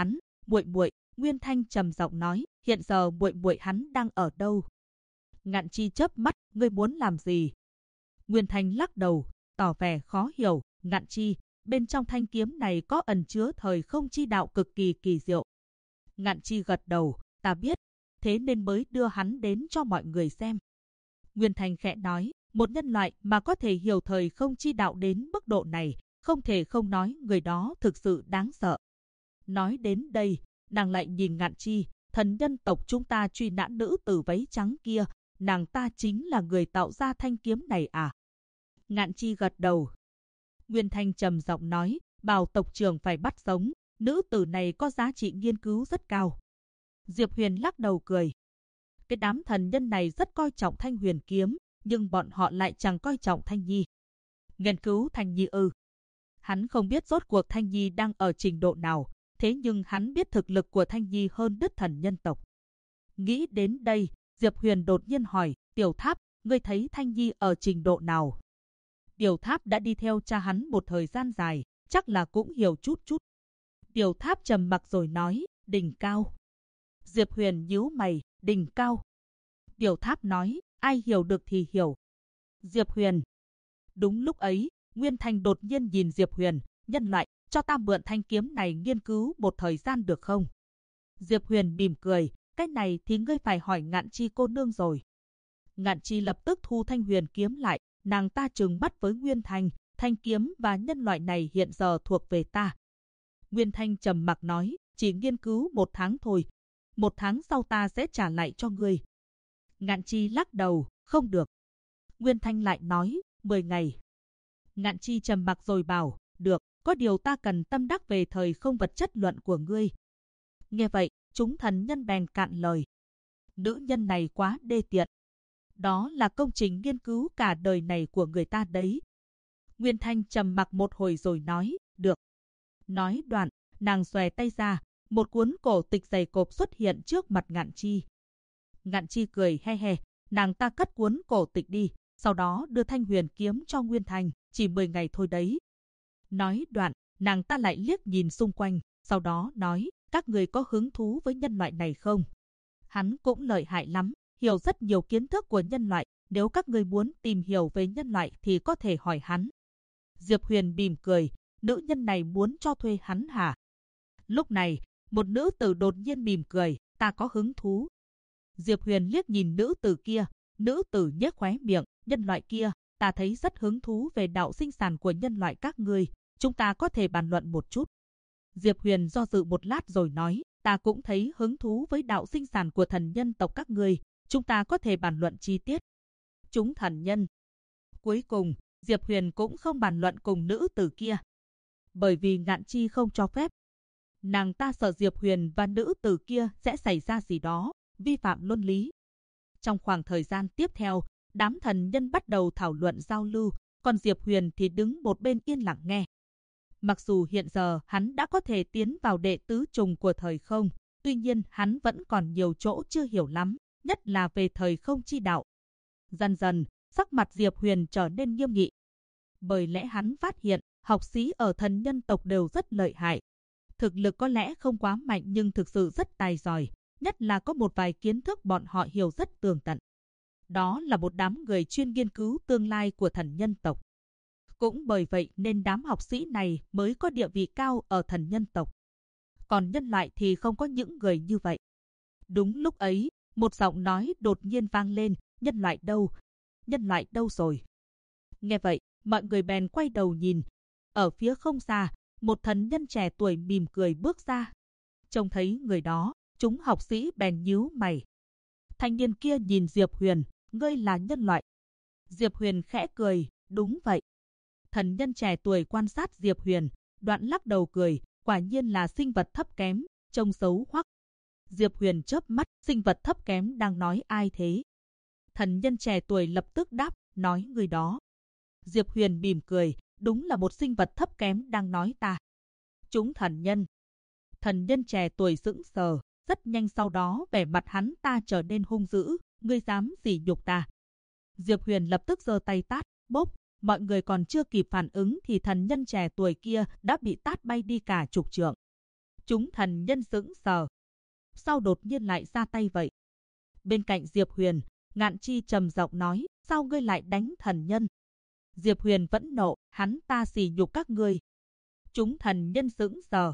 muội. Nguyên Thanh trầm giọng nói, hiện giờ muội hắn đang ở đâu? Ngạn Chi chớp mắt, ngươi muốn làm gì? Nguyên Thanh lắc đầu, tỏ vẻ khó hiểu, Ngạn Chi, bên trong thanh kiếm này có ẩn chứa thời không chi đạo cực kỳ kỳ diệu. Ngạn Chi gật đầu, ta biết, thế nên mới đưa hắn đến cho mọi người xem. Nguyên Thanh khẽ nói, một nhân loại mà có thể hiểu thời không chi đạo đến mức độ này, không thể không nói người đó thực sự đáng sợ. Nói đến đây, nàng lại nhìn Ngạn Chi, thần nhân tộc chúng ta truy nã nữ tử váy trắng kia, nàng ta chính là người tạo ra thanh kiếm này à? Ngạn Chi gật đầu. Nguyên Thanh trầm giọng nói, bảo tộc trưởng phải bắt sống, nữ tử này có giá trị nghiên cứu rất cao. Diệp Huyền lắc đầu cười. Cái đám thần nhân này rất coi trọng thanh huyền kiếm, nhưng bọn họ lại chẳng coi trọng Thanh Nhi. Nghiên cứu Thanh Nhi ư? Hắn không biết rốt cuộc Thanh Nhi đang ở trình độ nào, thế nhưng hắn biết thực lực của Thanh Nhi hơn đứt thần nhân tộc. Nghĩ đến đây, Diệp Huyền đột nhiên hỏi, Tiểu Tháp, ngươi thấy Thanh Nhi ở trình độ nào? Tiểu Tháp đã đi theo cha hắn một thời gian dài, chắc là cũng hiểu chút. Tiểu Tháp trầm mặc rồi nói, đỉnh cao. Diệp Huyền nhíu mày, đỉnh cao. Tiểu Tháp nói, ai hiểu được thì hiểu. Diệp Huyền. Đúng lúc ấy, Nguyên Thanh đột nhiên nhìn Diệp Huyền, nhân loại, cho ta mượn thanh kiếm này nghiên cứu một thời gian được không? Diệp Huyền mỉm cười, cái này thì ngươi phải hỏi Ngạn Chi cô nương rồi. Ngạn Chi lập tức thu thanh huyền kiếm lại, nàng ta trừng mắt với Nguyên Thanh, thanh kiếm và nhân loại này hiện giờ thuộc về ta. Nguyên Thanh trầm mặc nói, chỉ nghiên cứu 1 tháng thôi, 1 tháng sau ta sẽ trả lại cho ngươi. Ngạn Chi lắc đầu, không được. Nguyên Thanh lại nói, 10 ngày. Ngạn Chi trầm mặc rồi bảo, được, có điều ta cần tâm đắc về thời không vật chất luận của ngươi. Nghe vậy, chúng thần nhân bèn cạn lời. Nữ nhân này quá đê tiện. Đó là công trình nghiên cứu cả đời này của người ta đấy. Nguyên Thanh trầm mặc một hồi rồi nói, được. Nói đoạn, nàng xòe tay ra, một cuốn cổ tịch dày cộp xuất hiện trước mặt Ngạn Chi. Ngạn Chi cười he he, nàng ta cất cuốn cổ tịch đi, sau đó đưa thanh huyền kiếm cho Nguyên Thanh, chỉ 10 ngày thôi đấy. Nói đoạn, nàng ta lại liếc nhìn xung quanh, sau đó nói, các người có hứng thú với nhân loại này không? Hắn cũng lợi hại lắm, hiểu rất nhiều kiến thức của nhân loại, nếu các người muốn tìm hiểu về nhân loại thì có thể hỏi hắn. Diệp Huyền mỉm cười, nữ nhân này muốn cho thuê hắn hả? Lúc này, một nữ tử đột nhiên mỉm cười, ta có hứng thú. Diệp Huyền liếc nhìn nữ tử kia, nữ tử nhếch khóe miệng, nhân loại kia, ta thấy rất hứng thú về đạo sinh sản của nhân loại các ngươi, chúng ta có thể bàn luận một chút. Diệp Huyền do dự một lát rồi nói, ta cũng thấy hứng thú với đạo sinh sản của thần nhân tộc các ngươi, chúng ta có thể bàn luận chi tiết. Chúng thần nhân. Cuối cùng, Diệp Huyền cũng không bàn luận cùng nữ tử kia, bởi vì Ngạn Chi không cho phép. Nàng ta sợ Diệp Huyền và nữ tử kia sẽ xảy ra gì đó, vi phạm luân lý. Trong khoảng thời gian tiếp theo, đám thần nhân bắt đầu thảo luận giao lưu, còn Diệp Huyền thì đứng một bên yên lặng nghe. Mặc dù hiện giờ hắn đã có thể tiến vào đệ tứ trùng của thời không, tuy nhiên hắn vẫn còn nhiều chỗ chưa hiểu lắm, nhất là về thời không chi đạo. Dần dần, sắc mặt Diệp Huyền trở nên nghiêm nghị. Bởi lẽ hắn phát hiện, học sĩ ở thần nhân tộc đều rất lợi hại. Thực lực có lẽ không quá mạnh nhưng thực sự rất tài giỏi, nhất là có một vài kiến thức bọn họ hiểu rất tường tận. Đó là một đám người chuyên nghiên cứu tương lai của thần nhân tộc. Cũng bởi vậy nên đám học sĩ này mới có địa vị cao ở thần nhân tộc. Còn nhân loại thì không có những người như vậy. Đúng lúc ấy, một giọng nói đột nhiên vang lên, nhân loại đâu? Nhân loại đâu rồi? Nghe vậy, mọi người bèn quay đầu nhìn. Ở phía không xa, một thần nhân trẻ tuổi mỉm cười bước ra. Trông thấy người đó, chúng học sĩ bèn nhíu mày. Thanh niên kia nhìn Diệp Huyền, ngươi là nhân loại. Diệp Huyền khẽ cười, đúng vậy. Thần nhân trẻ tuổi quan sát Diệp Huyền, đoạn lắc đầu cười, quả nhiên là sinh vật thấp kém, trông xấu hoắc. Diệp Huyền chớp mắt, sinh vật thấp kém đang nói ai thế? Thần nhân trẻ tuổi lập tức đáp, nói người đó. Diệp Huyền mỉm cười, đúng là một sinh vật thấp kém đang nói ta. Chúng thần nhân. Thần nhân trẻ tuổi sững sờ, rất nhanh sau đó vẻ mặt hắn ta trở nên hung dữ, ngươi dám sỉ nhục ta. Diệp Huyền lập tức giơ tay tát, bốp, mọi người còn chưa kịp phản ứng thì thần nhân trẻ tuổi kia đã bị tát bay đi cả chục trượng. Chúng thần nhân sững sờ. Sao đột nhiên lại ra tay vậy? Bên cạnh Diệp Huyền, Ngạn Chi trầm giọng nói, sao ngươi lại đánh thần nhân? Diệp Huyền vẫn nộ, hắn ta sỉ nhục các ngươi. Chúng thần nhân sững sờ.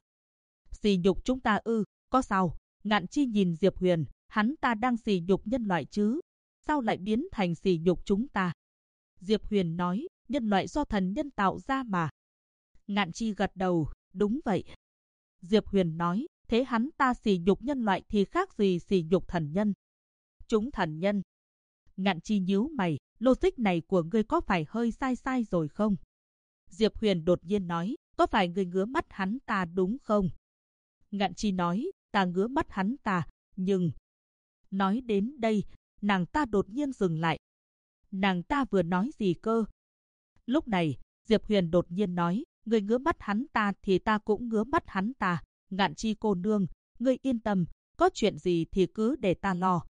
Sỉ nhục chúng ta ư, có sao? Ngạn Chi nhìn Diệp Huyền, hắn ta đang sỉ nhục nhân loại chứ? Sao lại biến thành sỉ nhục chúng ta? Diệp Huyền nói, nhân loại do thần nhân tạo ra mà. Ngạn Chi gật đầu, đúng vậy. Diệp Huyền nói, thế hắn ta sỉ nhục nhân loại thì khác gì sỉ nhục thần nhân? Chúng thần nhân. Ngạn Chi nhíu mày, logic này của ngươi có phải hơi sai rồi không? Diệp Huyền đột nhiên nói, có phải ngươi ngứa mắt hắn ta đúng không? Ngạn Chi nói, ta ngứa mắt hắn ta, nhưng... Nói đến đây, nàng ta đột nhiên dừng lại. Nàng ta vừa nói gì cơ? Lúc này, Diệp Huyền đột nhiên nói, ngươi ngứa mắt hắn ta thì ta cũng ngứa mắt hắn ta. Ngạn Chi cô nương, ngươi yên tâm, có chuyện gì thì cứ để ta lo.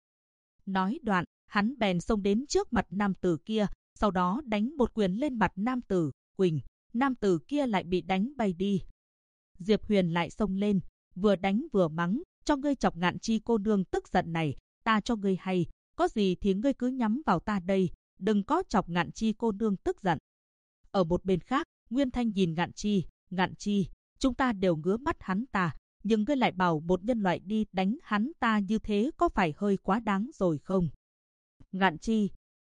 Nói đoạn, hắn bèn xông đến trước mặt nam tử kia, sau đó đánh một quyền lên mặt nam tử, quỳnh, nam tử kia lại bị đánh bay đi. Diệp Huyền lại xông lên, vừa đánh vừa mắng, cho ngươi chọc Ngạn Chi cô nương tức giận này, ta cho ngươi hay, có gì thì ngươi cứ nhắm vào ta đây, đừng có chọc Ngạn Chi cô nương tức giận. Ở một bên khác, Nguyên Thanh nhìn Ngạn Chi, chúng ta đều ngứa mắt hắn ta, nhưng ngươi lại bảo một nhân loại đi đánh hắn ta như thế có phải hơi quá đáng rồi không? Ngạn Chi.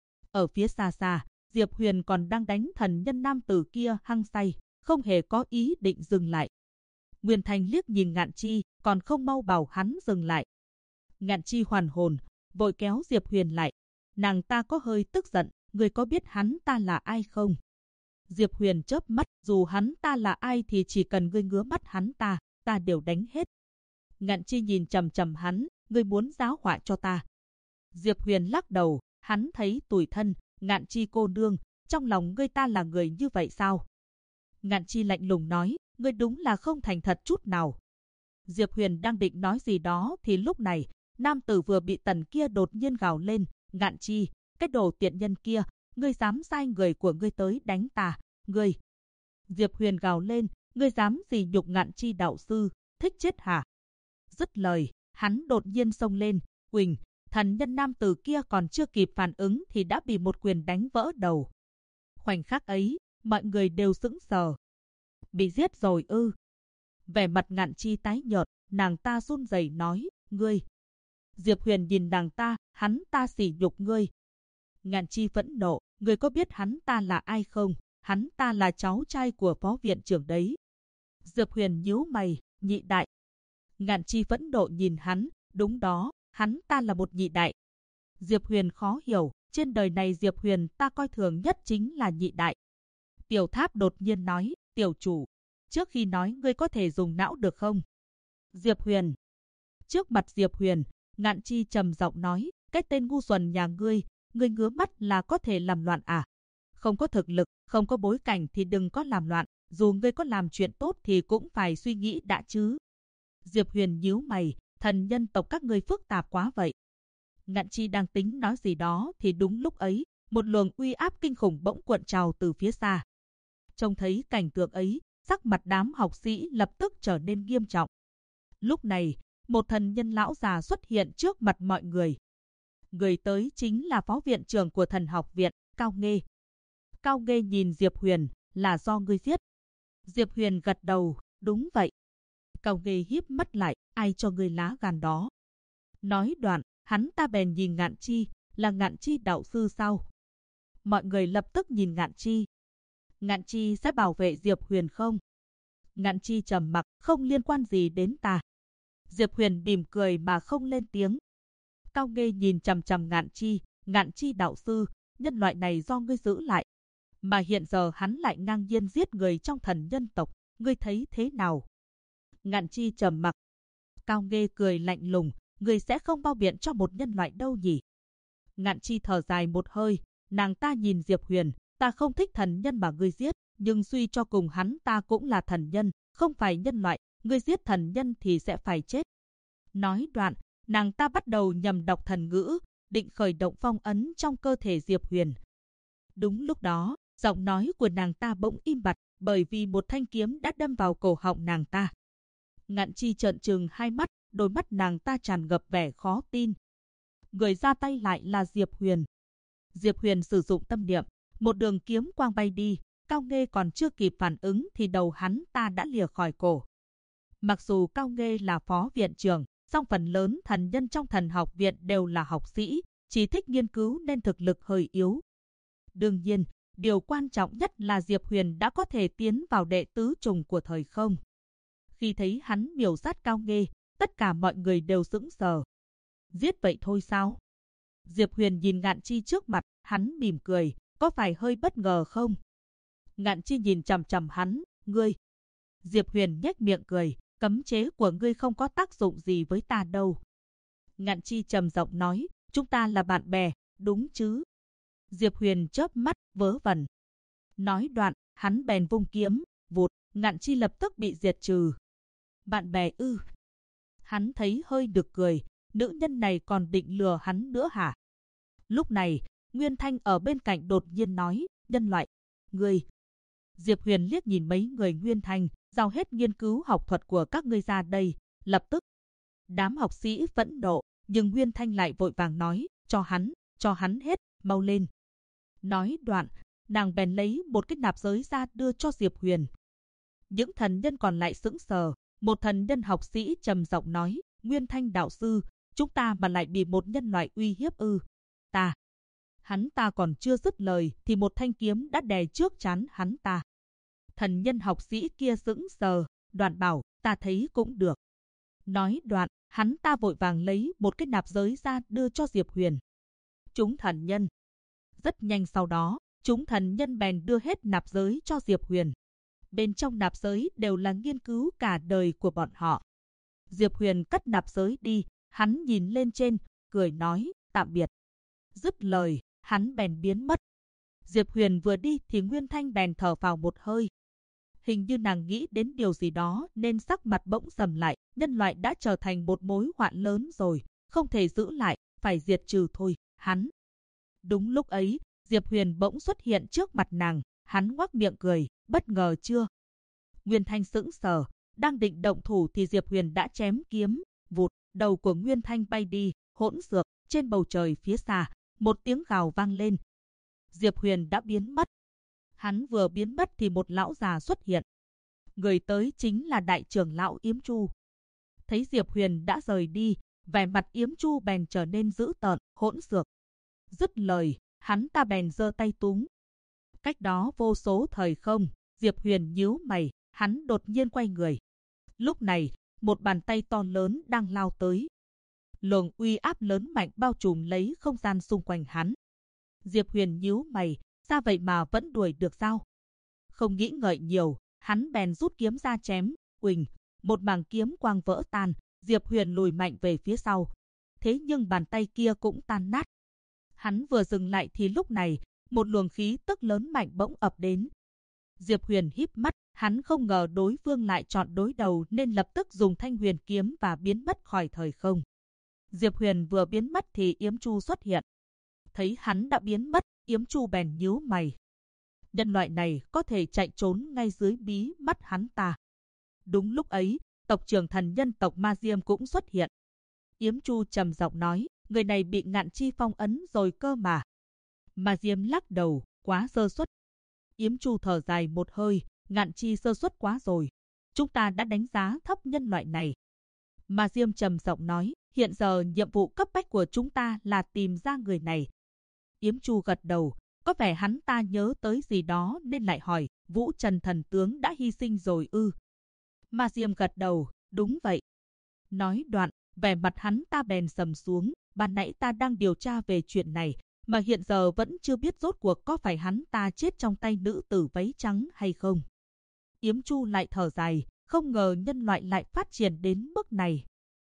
Ở phía xa xa, Diệp Huyền còn đang đánh thần nhân nam tử kia hăng say, không hề có ý định dừng lại. Nguyên Thanh liếc nhìn Ngạn Chi, còn không mau bảo hắn dừng lại. Ngạn Chi hoàn hồn, vội kéo Diệp Huyền lại. Nàng ta có hơi tức giận, người có biết hắn ta là ai không? Diệp Huyền chớp mắt, dù hắn ta là ai thì chỉ cần ngươi ngứa mắt hắn ta, ta đều đánh hết. Ngạn Chi nhìn chằm chằm hắn, ngươi muốn giáo họa cho ta. Diệp Huyền lắc đầu, hắn thấy tủi thân, Ngạn Chi cô nương, trong lòng ngươi ta là người như vậy sao? Ngạn Chi lạnh lùng nói, ngươi đúng là không thành thật chút nào. Diệp Huyền đang định nói gì đó thì lúc này, nam tử vừa bị tần kia đột nhiên gào lên, Ngạn Chi, cái đồ tiện nhân kia, ngươi dám sai người của ngươi tới đánh ta, ngươi. Diệp Huyền gào lên, ngươi dám gì nhục Ngạn Chi đạo sư, thích chết hả? Dứt lời, hắn đột nhiên xông lên, quỳnh, thần nhân nam tử kia còn chưa kịp phản ứng thì đã bị một quyền đánh vỡ đầu. Khoảnh khắc ấy, mọi người đều sững sờ. Bị giết rồi ư? Vẻ mặt Ngạn Chi tái nhợt, nàng ta run rẩy nói, ngươi. Diệp Huyền nhìn nàng ta, hắn ta sỉ nhục ngươi. Ngạn Chi phẫn nộ, ngươi có biết hắn ta là ai không? Hắn ta là cháu trai của phó viện trưởng đấy. Diệp Huyền nhíu mày, nhị đại. Ngạn Chi phẫn nộ nhìn hắn, đúng đó, hắn ta là một nhị đại. Diệp Huyền khó hiểu, trên đời này Diệp Huyền ta coi thường nhất chính là nhị đại. Tiểu Tháp đột nhiên nói, tiểu chủ, trước khi nói ngươi có thể dùng não được không? Diệp Huyền. Trước mặt Diệp Huyền, Ngạn Chi trầm giọng nói, cái tên ngu xuẩn nhà ngươi ngứa mắt là có thể làm loạn à? Không có thực lực, không có bối cảnh thì đừng có làm loạn, Dù ngươi có làm chuyện tốt thì cũng phải suy nghĩ đã chứ. Diệp Huyền nhíu mày, thần nhân tộc các ngươi phức tạp quá vậy. Ngạn Chi đang tính nói gì đó thì đúng lúc ấy, một luồng uy áp kinh khủng bỗng cuộn trào từ phía xa. Trông thấy cảnh tượng ấy, sắc mặt đám học sĩ lập tức trở nên nghiêm trọng. Lúc này, một thần nhân lão già xuất hiện trước mặt mọi người. Người tới chính là phó viện trưởng của thần học viện, Cao Nghê. Cao Nghê nhìn Diệp Huyền, là do ngươi giết. Diệp Huyền gật đầu, đúng vậy. Cao Nghê híp mắt lại, ai cho ngươi lá gan đó? Nói đoạn, hắn ta bèn nhìn Ngạn Chi, là Ngạn Chi đạo sư sao? Mọi người lập tức nhìn Ngạn Chi. Ngạn Chi sẽ bảo vệ Diệp Huyền không? Ngạn Chi trầm mặc, không liên quan gì đến ta. Diệp Huyền mỉm cười mà không lên tiếng. Cao Nghê nhìn chằm chằm Ngạn Chi đạo sư, nhân loại này do ngươi giữ lại. Mà hiện giờ hắn lại ngang nhiên giết người trong thần nhân tộc, ngươi thấy thế nào? Ngạn Chi trầm mặc. Cao Nghê cười lạnh lùng, ngươi sẽ không bao biện cho một nhân loại đâu nhỉ? Ngạn Chi thở dài một hơi, nàng ta nhìn Diệp Huyền, ta không thích thần nhân mà ngươi giết, nhưng suy cho cùng hắn ta cũng là thần nhân, không phải nhân loại, ngươi giết thần nhân thì sẽ phải chết. Nói đoạn, nàng ta bắt đầu nhầm đọc thần ngữ, định khởi động phong ấn trong cơ thể Diệp Huyền. Đúng lúc đó, giọng nói của nàng ta bỗng im bặt, bởi vì một thanh kiếm đã đâm vào cổ họng nàng ta. Ngạn Chi trợn trừng hai mắt, đôi mắt nàng ta tràn ngập vẻ khó tin. Người ra tay lại là Diệp Huyền. Diệp Huyền sử dụng tâm niệm, một đường kiếm quang bay đi, Cao Nghê còn chưa kịp phản ứng thì đầu hắn ta đã lìa khỏi cổ. Mặc dù Cao Nghê là phó viện trưởng, song phần lớn thần nhân trong thần học viện đều là học sĩ, chỉ thích nghiên cứu nên thực lực hơi yếu. Đương nhiên, điều quan trọng nhất là Diệp Huyền đã có thể tiến vào đệ tứ trùng của thời không. Khi thấy hắn miểu sát Cao Nghê, tất cả mọi người đều sững sờ. Giết vậy thôi sao? Diệp Huyền nhìn Ngạn Chi trước mặt, hắn mỉm cười, có phải hơi bất ngờ không? Ngạn Chi nhìn chằm chằm hắn, ngươi. Diệp Huyền nhếch miệng cười, cấm chế của ngươi không có tác dụng gì với ta đâu. Ngạn Chi trầm giọng nói, chúng ta là bạn bè, đúng chứ? Diệp Huyền chớp mắt, vớ vẩn. Nói đoạn, hắn bèn vung kiếm, vụt, Ngạn Chi lập tức bị diệt trừ. Bạn bè ư? Hắn thấy hơi được cười, nữ nhân này còn định lừa hắn nữa hả? Lúc này, Nguyên Thanh ở bên cạnh đột nhiên nói, nhân loại, ngươi. Diệp Huyền liếc nhìn mấy người Nguyên Thanh, giao hết nghiên cứu học thuật của các ngươi ra đây, lập tức. Đám học sĩ phẫn nộ, nhưng Nguyên Thanh lại vội vàng nói, cho hắn hết, mau lên. Nói đoạn, nàng bèn lấy một cái nạp giới ra đưa cho Diệp Huyền. Những thần nhân còn lại sững sờ, một thần nhân học sĩ trầm giọng nói, Nguyên Thanh đạo sư, chúng ta mà lại bị một nhân loại uy hiếp ư? Ta. Hắn ta còn chưa dứt lời thì một thanh kiếm đã đè trước trán hắn ta. Thần nhân học sĩ kia sững sờ, đoạn bảo, ta thấy cũng được. Nói đoạn, hắn ta vội vàng lấy một cái nạp giới ra đưa cho Diệp Huyền. Chúng thần nhân. Rất nhanh sau đó, chúng thần nhân bèn đưa hết nạp giới cho Diệp Huyền. Bên trong nạp giới đều là nghiên cứu cả đời của bọn họ. Diệp Huyền cất nạp giới đi, hắn nhìn lên trên, cười nói, tạm biệt. Dứt lời, hắn bèn biến mất. Diệp Huyền vừa đi thì Nguyên Thanh bèn thở phào một hơi. Hình như nàng nghĩ đến điều gì đó nên sắc mặt bỗng sầm lại, nhân loại đã trở thành một mối hoạn lớn rồi, không thể giữ lại, phải diệt trừ thôi, hắn. Đúng lúc ấy, Diệp Huyền bỗng xuất hiện trước mặt nàng, hắn ngoác miệng cười, bất ngờ chưa? Nguyên Thanh sững sờ, đang định động thủ thì Diệp Huyền đã chém kiếm, vụt, đầu của Nguyên Thanh bay đi, hỗn xược, trên bầu trời phía xa, một tiếng gào vang lên. Diệp Huyền đã biến mất. Hắn vừa biến mất thì một lão già xuất hiện. Người tới chính là đại trưởng lão Yếm Chu. Thấy Diệp Huyền đã rời đi, vẻ mặt Yếm Chu bèn trở nên dữ tợn, hỗn xược. Dứt lời, hắn ta bèn giơ tay túm. Cách đó vô số thời không, Diệp Huyền nhíu mày, hắn đột nhiên quay người. Lúc này, một bàn tay to lớn đang lao tới. Luồng uy áp lớn mạnh bao trùm lấy không gian xung quanh hắn. Diệp Huyền nhíu mày, ra vậy mà vẫn đuổi được sao? Không nghĩ ngợi nhiều, hắn bèn rút kiếm ra chém, uỳnh, một mảng kiếm quang vỡ tan, Diệp Huyền lùi mạnh về phía sau. Thế nhưng bàn tay kia cũng tan nát. Hắn vừa dừng lại thì lúc này, một luồng khí tức lớn mạnh bỗng ập đến. Diệp Huyền híp mắt, Hắn không ngờ đối phương lại chọn đối đầu nên lập tức dùng Thanh Huyền kiếm và biến mất khỏi thời không. Diệp Huyền vừa biến mất thì Yếm Chu xuất hiện. Thấy hắn đã biến mất, Yếm Chu bèn nhíu mày. Nhân loại này có thể chạy trốn ngay dưới bí mắt hắn ta. Đúng lúc ấy, tộc trưởng thần nhân tộc Ma Diêm cũng xuất hiện. Yếm Chu trầm giọng nói, người này bị Ngạn Chi phong ấn rồi cơ mà. Ma Diêm lắc đầu, quá sơ suất. Yếm Chu thở dài một hơi, Ngạn Chi sơ suất quá rồi. Chúng ta đã đánh giá thấp nhân loại này. Ma Diêm trầm giọng nói, hiện giờ nhiệm vụ cấp bách của chúng ta là tìm ra người này. Yếm Chu gật đầu, có vẻ hắn ta nhớ tới gì đó nên lại hỏi, Vũ Trần thần tướng đã hy sinh rồi ư? Ma Diêm gật đầu, đúng vậy. Nói đoạn, vẻ mặt hắn ta bèn sầm xuống, ban nãy ta đang điều tra về chuyện này, mà hiện giờ vẫn chưa biết rốt cuộc có phải hắn ta chết trong tay nữ tử váy trắng hay không. Yếm Chu lại thở dài, không ngờ nhân loại lại phát triển đến mức này.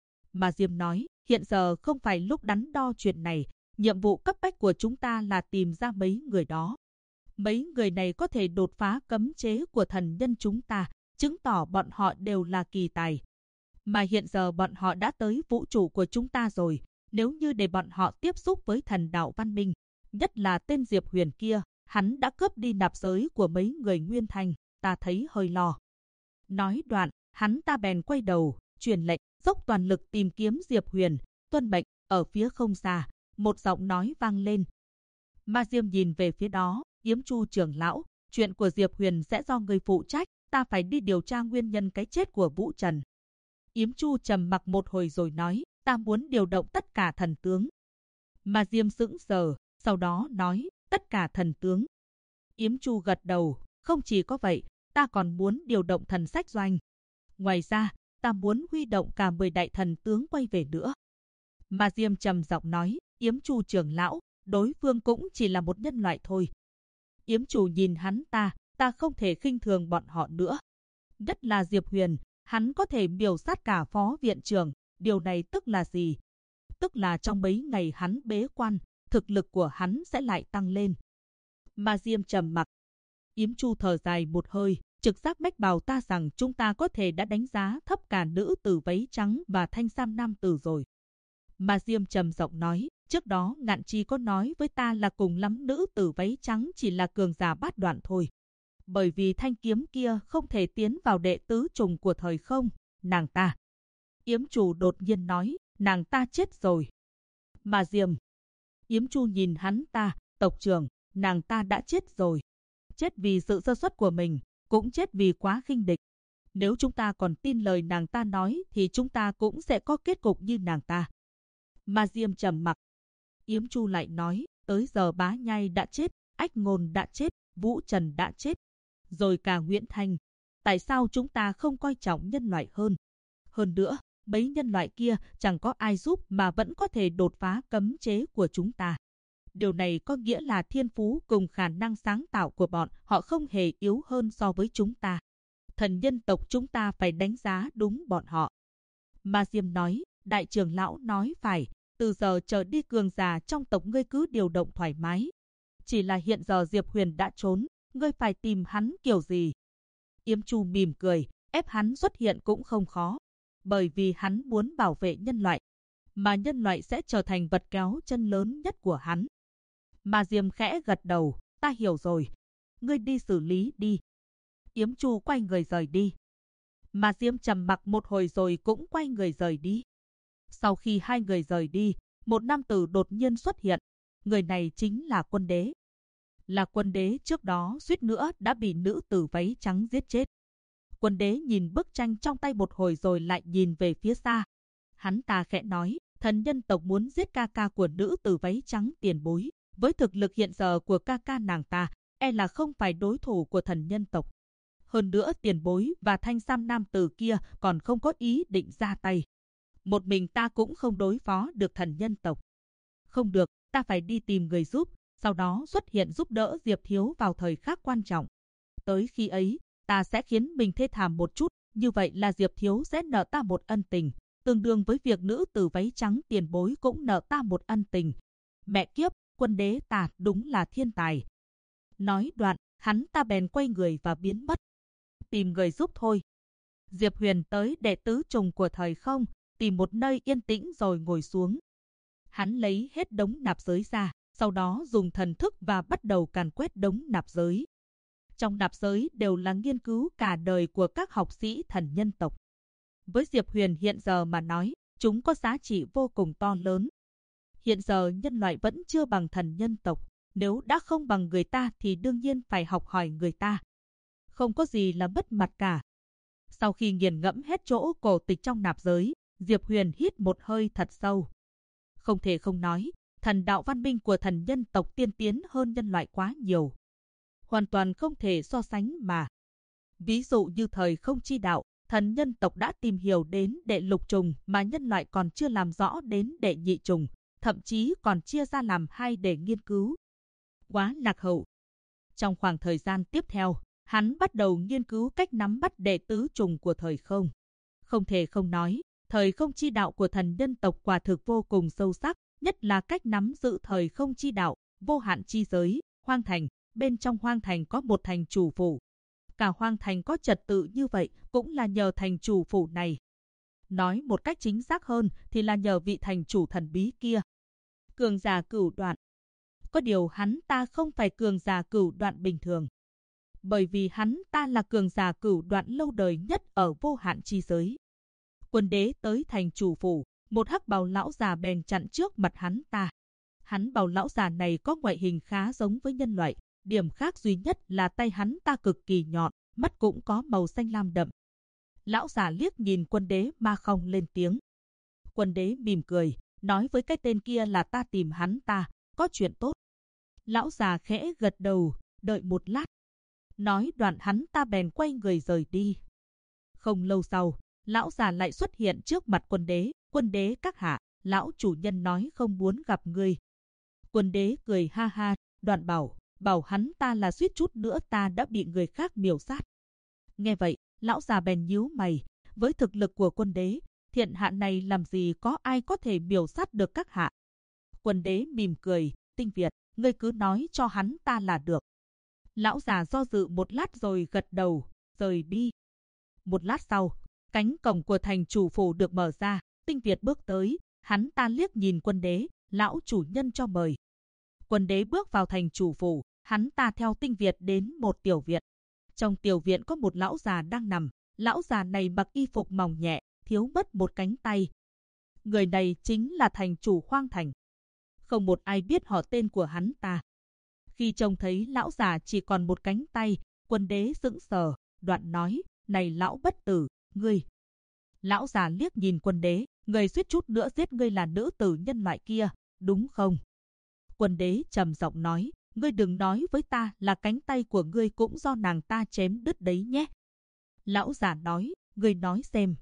Ma Diêm nói, hiện giờ không phải lúc đắn đo chuyện này, nhiệm vụ cấp bách của chúng ta là tìm ra mấy người đó. Mấy người này có thể đột phá cấm chế của thần nhân chúng ta, chứng tỏ bọn họ đều là kỳ tài. Mà hiện giờ bọn họ đã tới vũ trụ của chúng ta rồi, nếu như để bọn họ tiếp xúc với thần đạo văn minh, nhất là tên Diệp Huyền kia, hắn đã cướp đi nạp giới của mấy người Nguyên Thành, ta thấy hơi lo. Nói đoạn, hắn ta bèn quay đầu, truyền lệnh, dốc toàn lực tìm kiếm Diệp Huyền, tuân mệnh. Ở phía không xa, một giọng nói vang lên. Ma Diêm nhìn về phía đó, Yếm Chu trưởng lão, chuyện của Diệp Huyền sẽ do người phụ trách, ta phải đi điều tra nguyên nhân cái chết của Vũ Trần. Yếm Chu trầm mặc một hồi rồi nói, ta muốn điều động tất cả thần tướng. Ma Diêm sững sờ, sau đó nói, tất cả thần tướng. Yếm Chu gật đầu, không chỉ có vậy, ta còn muốn điều động thần sách doanh. Ngoài ra, ta muốn huy động cả 10 đại thần tướng quay về nữa. Ma Diêm trầm giọng nói, Yếm Chu trưởng lão, đối phương cũng chỉ là một nhân loại thôi. Yếm Chu nhìn hắn ta không thể khinh thường bọn họ nữa. Nhất là Diệp Huyền, hắn có thể miểu sát cả phó viện trưởng, điều này tức là gì? Tức là trong mấy ngày hắn bế quan, thực lực của hắn sẽ lại tăng lên. Ma Diêm trầm mặc. Yếm Chu thở dài một hơi, trực giác mách bảo ta rằng chúng ta có thể đã đánh giá thấp cả nữ tử váy trắng và thanh sam nam tử rồi. Ma Diêm trầm giọng nói, trước đó Ngạn Chi có nói với ta là cùng lắm nữ tử váy trắng chỉ là cường giả bát đoạn thôi. Bởi vì thanh kiếm kia không thể tiến vào đệ tứ trùng của thời không, nàng ta. Yếm Chu đột nhiên nói, nàng ta chết rồi. Ma Diêm. Yếm Chu nhìn hắn ta, tộc trưởng, nàng ta đã chết rồi. Chết vì sự sơ suất của mình, cũng chết vì quá khinh địch. Nếu chúng ta còn tin lời nàng ta nói thì chúng ta cũng sẽ có kết cục như nàng ta. Ma Diêm trầm mặc. Yếm Chu lại nói, tới giờ Bá Nhai đã chết, Ách Ngôn đã chết, Vũ Trần đã chết, rồi cả Nguyễn Thanh. Tại sao chúng ta không coi trọng nhân loại hơn? Hơn nữa, mấy nhân loại kia chẳng có ai giúp mà vẫn có thể đột phá cấm chế của chúng ta. Điều này có nghĩa là thiên phú cùng khả năng sáng tạo của bọn họ không hề yếu hơn so với chúng ta. Thần nhân tộc chúng ta phải đánh giá đúng bọn họ. Ma Diêm nói, đại trưởng lão nói phải, từ giờ trở đi cường giả trong tộc ngươi cứ điều động thoải mái. Chỉ là hiện giờ Diệp Huyền đã trốn, ngươi phải tìm hắn kiểu gì? Yếm Chu mỉm cười, ép hắn xuất hiện cũng không khó. Bởi vì hắn muốn bảo vệ nhân loại, mà nhân loại sẽ trở thành vật kéo chân lớn nhất của hắn. Ma Diêm khẽ gật đầu, ta hiểu rồi. Ngươi đi xử lý đi. Yếm Chu quay người rời đi. Ma Diêm trầm mặc một hồi rồi cũng quay người rời đi. Sau khi hai người rời đi, một nam tử đột nhiên xuất hiện. Người này chính là Quân Đế. Là Quân Đế trước đó suýt nữa đã bị nữ tử váy trắng giết chết. Quân Đế nhìn bức tranh trong tay một hồi rồi lại nhìn về phía xa. Hắn ta khẽ nói, thần nhân tộc muốn giết ca ca của nữ tử váy trắng tiền bối. Với thực lực hiện giờ của ca ca nàng ta, e là không phải đối thủ của thần nhân tộc. Hơn nữa tiền bối và thanh sam nam tử kia còn không có ý định ra tay. Một mình ta cũng không đối phó được thần nhân tộc. Không được, ta phải đi tìm người giúp, sau đó xuất hiện giúp đỡ Diệp Thiếu vào thời khắc quan trọng. Tới khi ấy, ta sẽ khiến mình thê thảm một chút, như vậy là Diệp Thiếu sẽ nợ ta một ân tình, tương đương với việc nữ tử váy trắng tiền bối cũng nợ ta một ân tình. Mẹ kiếp, Quân Đế ta đúng là thiên tài. Nói đoạn, hắn ta bèn quay người và biến mất. tìm người giúp thôi. Diệp Huyền tới đệ tứ trùng của thời không, tìm một nơi yên tĩnh rồi ngồi xuống. Hắn lấy hết đống nạp giới ra, sau đó dùng thần thức và bắt đầu càn quét đống nạp giới. Trong nạp giới đều là nghiên cứu cả đời của các học sĩ thần nhân tộc. Với Diệp Huyền hiện giờ mà nói, chúng có giá trị vô cùng to lớn. Hiện giờ nhân loại vẫn chưa bằng thần nhân tộc, nếu đã không bằng người ta thì đương nhiên phải học hỏi người ta. Không có gì là mất mặt cả. Sau khi nghiền ngẫm hết chỗ cổ tịch trong nạp giới, Diệp Huyền hít một hơi thật sâu. Không thể không nói, thần đạo văn minh của thần nhân tộc tiên tiến hơn nhân loại quá nhiều. Hoàn toàn không thể so sánh mà. Ví dụ như thời không chi đạo, thần nhân tộc đã tìm hiểu đến đệ lục trùng mà nhân loại còn chưa làm rõ đến đệ nhị trùng, thậm chí còn chia ra làm hai để nghiên cứu. Quá lạc hậu. Trong khoảng thời gian tiếp theo, hắn bắt đầu nghiên cứu cách nắm bắt đệ tứ trùng của thời không. Không thể không nói, thời không chi đạo của thần nhân tộc quả thực vô cùng sâu sắc, nhất là cách nắm giữ thời không chi đạo, vô hạn chi giới, hoang thành. Bên trong hoang thành có một thành chủ phủ. Cả hoang thành có trật tự như vậy cũng là nhờ thành chủ phủ này. Nói một cách chính xác hơn thì là nhờ vị thành chủ thần bí kia. Cường giả cửu đoạn. Có điều hắn ta không phải cường giả cửu đoạn bình thường. Bởi vì hắn ta là cường giả cửu đoạn lâu đời nhất ở vô hạn chi giới. Quân đế tới thành chủ phủ, một hắc bào lão già bèn chặn trước mặt hắn ta. Hắn bào lão già này có ngoại hình khá giống với nhân loại. Điểm khác duy nhất là tay hắn ta cực kỳ nhọn, mắt cũng có màu xanh lam đậm. Lão già liếc nhìn quân đế mà không lên tiếng. Quân đế mỉm cười, nói với cái tên kia là ta tìm hắn ta, có chuyện tốt. Lão già khẽ gật đầu, đợi một lát. Nói đoạn hắn ta bèn quay người rời đi. Không lâu sau, lão già lại xuất hiện trước mặt quân đế các hạ, lão chủ nhân nói không muốn gặp ngươi. Quân đế cười ha ha, đoạn bảo hắn ta là suýt chút nữa ta đã bị người khác miểu sát. Nghe vậy, lão già bèn nhíu mày, với thực lực của quân đế, thiên hạ này làm gì có ai có thể miểu sát được các hạ. Quân đế mỉm cười, Tinh Việt, ngươi cứ nói cho hắn ta là được. Lão già do dự một lát rồi gật đầu, rời đi. Một lát sau, cánh cổng của thành chủ phủ được mở ra, Tinh Việt bước tới, hắn ta liếc nhìn quân đế, lão chủ nhân cho mời. Quân đế bước vào thành chủ phủ, hắn ta theo Tinh Việt đến một tiểu viện. Trong tiểu viện có một lão già đang nằm, lão già này mặc y phục mỏng nhẹ, thiếu mất một cánh tay. Người này chính là thành chủ hoang thành. Không một ai biết họ tên của hắn ta. Khi trông thấy lão già chỉ còn một cánh tay, quân đế sững sờ, đoạn nói, này lão bất tử, ngươi. Lão già liếc nhìn quân đế, người suýt chút nữa giết ngươi là nữ tử nhân loại kia, đúng không? Quân đế trầm giọng nói, ngươi đừng nói với ta là cánh tay của ngươi cũng do nàng ta chém đứt đấy nhé. Lão già nói, ngươi nói xem.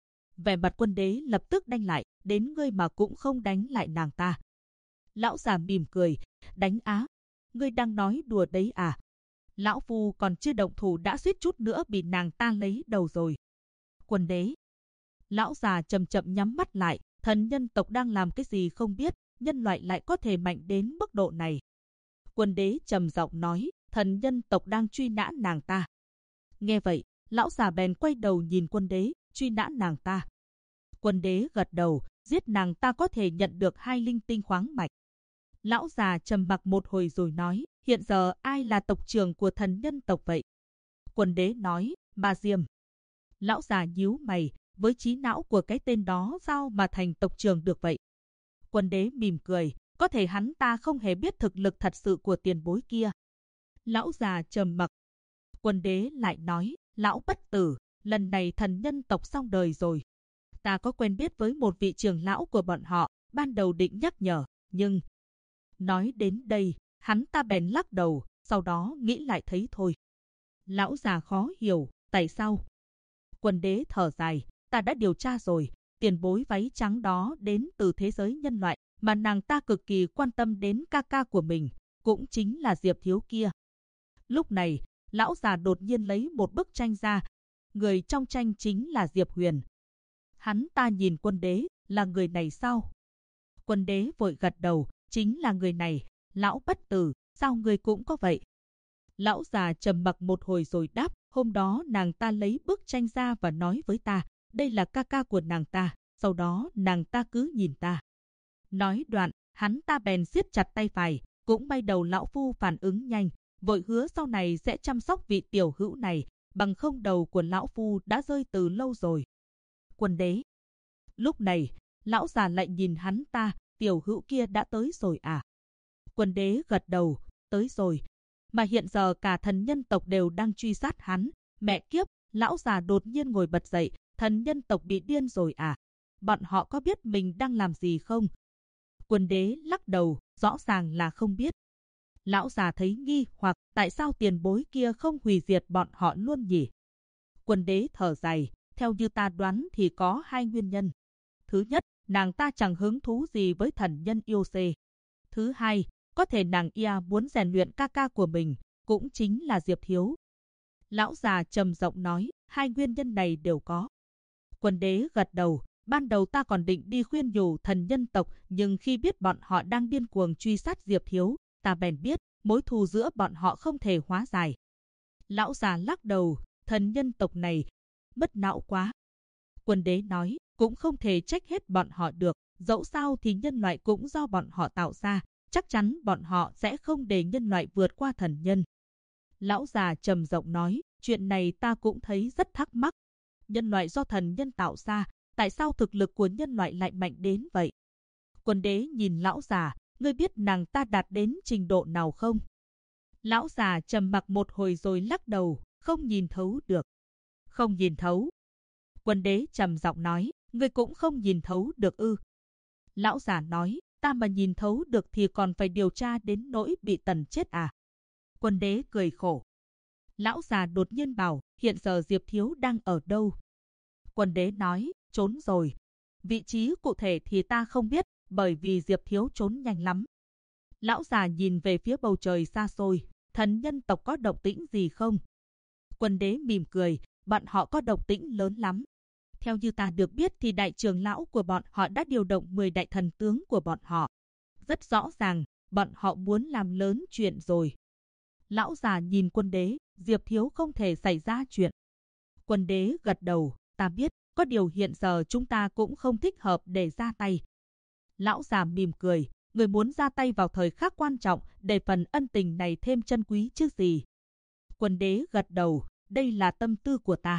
Vẻ mặt quân đế lập tức đanh lại, đến ngươi mà cũng không đánh lại nàng ta. Lão già mỉm cười, đánh á, ngươi đang nói đùa đấy à? Lão phu còn chưa động thủ đã suýt chút nữa bị nàng ta lấy đầu rồi. Quân đế. Lão già chậm chậm nhắm mắt lại, thần nhân tộc đang làm cái gì không biết, nhân loại lại có thể mạnh đến mức độ này. Quân đế trầm giọng nói, thần nhân tộc đang truy nã nàng ta. Nghe vậy, lão già bèn quay đầu nhìn quân đế, truy nã nàng ta. Quân đế gật đầu, giết nàng ta có thể nhận được 2 linh tinh khoáng mạch. Lão già trầm mặc một hồi rồi nói, hiện giờ ai là tộc trưởng của thần nhân tộc vậy? Quân đế nói, Ba Diêm. Lão già nhíu mày, với trí não của cái tên đó sao mà thành tộc trưởng được vậy? Quân đế mỉm cười, có thể hắn ta không hề biết thực lực thật sự của tiền bối kia. Lão già trầm mặc. Quân đế lại nói, lão bất tử, lần này thần nhân tộc xong đời rồi. Ta có quen biết với một vị trưởng lão của bọn họ, ban đầu định nhắc nhở, nhưng... Nói đến đây, hắn ta bèn lắc đầu, sau đó nghĩ lại thấy thôi. Lão già khó hiểu, tại sao? Quân đế thở dài, ta đã điều tra rồi, tiền bối váy trắng đó đến từ thế giới nhân loại, mà nàng ta cực kỳ quan tâm đến ca ca của mình, cũng chính là Diệp Thiếu kia. Lúc này, lão già đột nhiên lấy một bức tranh ra, người trong tranh chính là Diệp Huyền. Hắn ta nhìn quân đế, là người này sao? Quân đế vội gật đầu, chính là người này, lão bất tử, sao người cũng có vậy? Lão già trầm mặc một hồi rồi đáp, Hôm đó nàng ta lấy bức tranh ra và nói với ta, đây là ca ca của nàng ta. Sau đó nàng ta cứ nhìn ta. Nói đoạn, hắn ta bèn siết chặt tay phải, cũng bay đầu. Lão phu phản ứng nhanh, vội hứa sau này sẽ chăm sóc vị tiểu hữu này, bằng không đầu của lão phu đã rơi từ lâu rồi. Quân đế. Lúc này, lão già lại nhìn hắn ta, tiểu hữu kia đã tới rồi à? Quân đế gật đầu, tới rồi. Mà hiện giờ cả thần nhân tộc đều đang truy sát hắn. Mẹ kiếp, lão già đột nhiên ngồi bật dậy, thần nhân tộc bị điên rồi à? Bọn họ có biết mình đang làm gì không? Quân đế lắc đầu, rõ ràng là không biết. Lão già thấy nghi hoặc, tại sao tiền bối kia không hủy diệt bọn họ luôn nhỉ? Quân đế thở dài, theo như ta đoán thì có hai nguyên nhân. Thứ nhất, nàng ta chẳng hứng thú gì với thần nhân yêu xê. Thứ hai, có thể nàng ia muốn rèn luyện ca ca của mình, cũng chính là Diệp Thiếu. Lão già trầm giọng nói, hai nguyên nhân này đều có. Quân đế gật đầu, ban đầu ta còn định đi khuyên nhủ thần nhân tộc, nhưng khi biết bọn họ đang điên cuồng truy sát Diệp Thiếu, ta bèn biết mối thù giữa bọn họ không thể hóa giải. Lão già lắc đầu, thần nhân tộc này mất não quá. Quân đế nói, cũng không thể trách hết bọn họ được, dẫu sao thì nhân loại cũng do bọn họ tạo ra, chắc chắn bọn họ sẽ không để nhân loại vượt qua thần nhân. Lão già trầm giọng nói, chuyện này ta cũng thấy rất thắc mắc. Nhân loại do thần nhân tạo ra, tại sao thực lực của nhân loại lại mạnh đến vậy? Quân đế nhìn lão già, ngươi biết nàng ta đạt đến trình độ nào không? Lão già trầm mặc một hồi rồi lắc đầu, không nhìn thấu được. Không nhìn thấu. Quân đế trầm giọng nói, ngươi cũng không nhìn thấu được ư? Lão già nói, ta mà nhìn thấu được thì còn phải điều tra đến nỗi bị tần chết à? Quân đế cười khổ. Lão già đột nhiên bảo, hiện giờ Diệp Thiếu đang ở đâu? Quân đế nói, trốn rồi. Vị trí cụ thể thì ta không biết, bởi vì Diệp Thiếu trốn nhanh lắm. Lão già nhìn về phía bầu trời xa xôi, thần nhân tộc có động tĩnh gì không? Quân đế mỉm cười, bọn họ có động tĩnh lớn lắm. Theo như ta được biết thì đại trưởng lão của bọn họ đã điều động 10 đại thần tướng của bọn họ. Rất rõ ràng, bọn họ muốn làm lớn chuyện rồi. Lão già nhìn quân đế, Diệp Thiếu không thể xảy ra chuyện. Quân đế gật đầu, ta biết, có điều hiện giờ chúng ta cũng không thích hợp để ra tay. Lão già mỉm cười, người muốn ra tay vào thời khắc quan trọng để phần ân tình này thêm chân quý chứ gì. Quân đế gật đầu, đây là tâm tư của ta.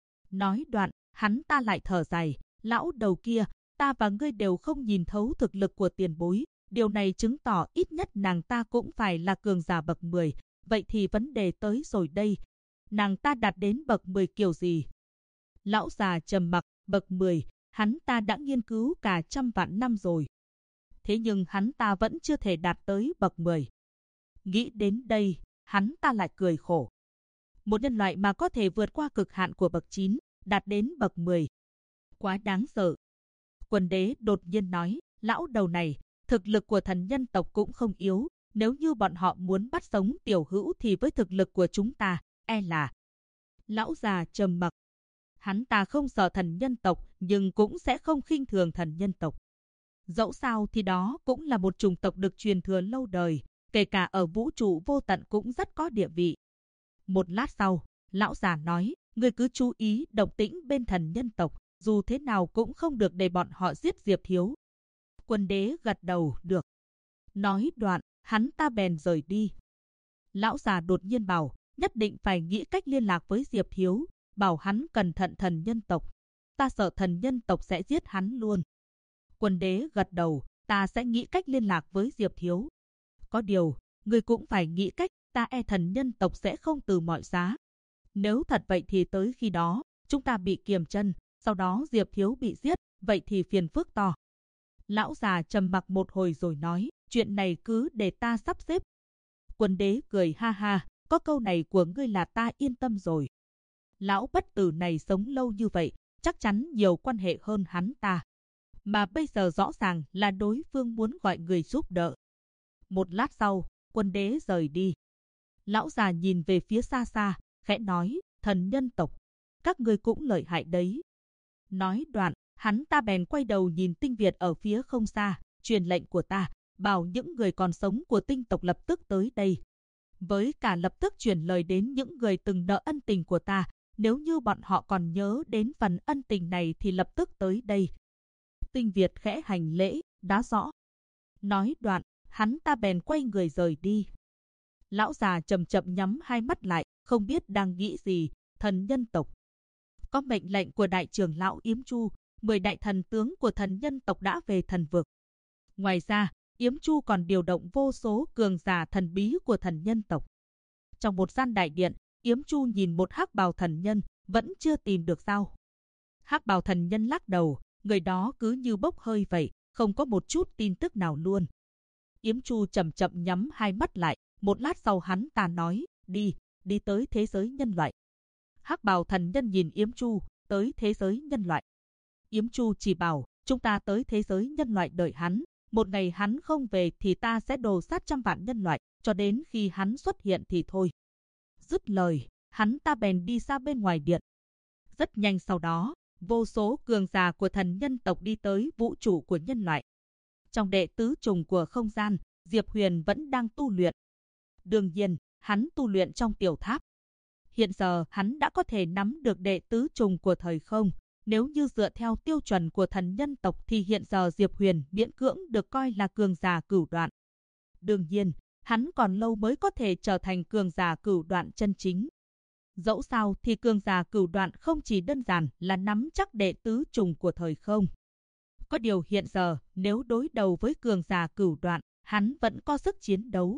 Nói đoạn, hắn ta lại thở dài, lão đầu kia, ta và ngươi đều không nhìn thấu thực lực của tiền bối. Điều này chứng tỏ ít nhất nàng ta cũng phải là cường giả bậc 10. Vậy thì vấn đề tới rồi đây. Nàng ta đạt đến bậc 10 kiểu gì? Lão già trầm mặc, bậc 10, hắn ta đã nghiên cứu cả 100 vạn năm rồi. Thế nhưng hắn ta vẫn chưa thể đạt tới bậc 10. Nghĩ đến đây, hắn ta lại cười khổ. Một nhân loại mà có thể vượt qua cực hạn của bậc 9, đạt đến bậc 10. Quá đáng sợ. Quân đế đột nhiên nói, lão đầu này, thực lực của thần nhân tộc cũng không yếu. Nếu như bọn họ muốn bắt sống tiểu hữu thì với thực lực của chúng ta, e là... Lão già trầm mặc. Hắn ta không sợ thần nhân tộc, nhưng cũng sẽ không khinh thường thần nhân tộc. Dẫu sao thì đó cũng là một chủng tộc được truyền thừa lâu đời, kể cả ở vũ trụ vô tận cũng rất có địa vị. Một lát sau, lão già nói, ngươi cứ chú ý động tĩnh bên thần nhân tộc, dù thế nào cũng không được để bọn họ giết Diệp Thiếu. Quân đế gật đầu, được. Nói đoạn, hắn ta bèn rời đi. Lão già đột nhiên bảo, nhất định phải nghĩ cách liên lạc với Diệp Thiếu, bảo hắn cẩn thận thần nhân tộc. Ta sợ thần nhân tộc sẽ giết hắn luôn. Quân đế gật đầu, ta sẽ nghĩ cách liên lạc với Diệp Thiếu. Có điều, ngươi cũng phải nghĩ cách, ta e thần nhân tộc sẽ không từ mọi giá. Nếu thật vậy thì tới khi đó, chúng ta bị kiềm chân, sau đó Diệp Thiếu bị giết, vậy thì phiền phức to. Lão già trầm mặc một hồi rồi nói, chuyện này cứ để ta sắp xếp. Quân đế cười ha ha, có câu này của ngươi là ta yên tâm rồi. Lão bất tử này sống lâu như vậy, chắc chắn nhiều quan hệ hơn hắn ta. Mà bây giờ rõ ràng là đối phương muốn gọi người giúp đỡ. Một lát sau, quân đế rời đi. Lão già nhìn về phía xa xa, khẽ nói, thần nhân tộc, các ngươi cũng lợi hại đấy. Nói đoạn, hắn ta bèn quay đầu nhìn tinh Việt ở phía không xa, truyền lệnh của ta, bảo những người còn sống của tinh tộc lập tức tới đây. với cả lập tức chuyển lời đến những người từng nợ ân tình của ta, nếu như bọn họ còn nhớ đến phần ân tình này thì lập tức tới đây. Tinh Việt khẽ hành lễ, đã rõ. Nói đoạn, hắn ta bèn quay người rời đi. Lão già chậm chậm nhắm hai mắt lại, không biết đang nghĩ gì. Thần nhân tộc. Có mệnh lệnh của đại trưởng lão Yếm Chu, 10 đại thần tướng của thần nhân tộc đã về thần vực. Ngoài ra, Yếm Chu còn điều động vô số cường giả thần bí của thần nhân tộc. Trong một gian đại điện, Yếm Chu nhìn một hắc bào thần nhân, vẫn chưa tìm được sao. Hắc bào thần nhân lắc đầu, người đó cứ như bốc hơi vậy, không có một chút tin tức nào luôn. Yếm Chu chậm chậm nhắm hai mắt lại, một lát sau hắn ta nói, đi tới thế giới nhân loại. Hắc bào thần nhân nhìn Yếm Chu, tới thế giới nhân loại. Yếm Chu chỉ bảo, chúng ta tới thế giới nhân loại đợi hắn. Một ngày hắn không về thì ta sẽ đồ sát trăm vạn nhân loại, cho đến khi hắn xuất hiện thì thôi. Dứt lời, hắn ta bèn đi ra bên ngoài điện. Rất nhanh sau đó, vô số cường giả của thần nhân tộc đi tới vũ trụ của nhân loại. Trong đệ tứ trùng của không gian, Diệp Huyền vẫn đang tu luyện. Đương nhiên, hắn tu luyện trong tiểu tháp. Hiện giờ hắn đã có thể nắm được đệ tứ trùng của thời không. Nếu như dựa theo tiêu chuẩn của thần nhân tộc thì hiện giờ Diệp Huyền miễn cưỡng được coi là cường giả cửu đoạn. Đương nhiên, hắn còn lâu mới có thể trở thành cường giả cửu đoạn chân chính. Dẫu sao thì cường giả cửu đoạn không chỉ đơn giản là nắm chắc đệ tứ trùng của thời không. Có điều hiện giờ, nếu đối đầu với cường giả cửu đoạn, hắn vẫn có sức chiến đấu.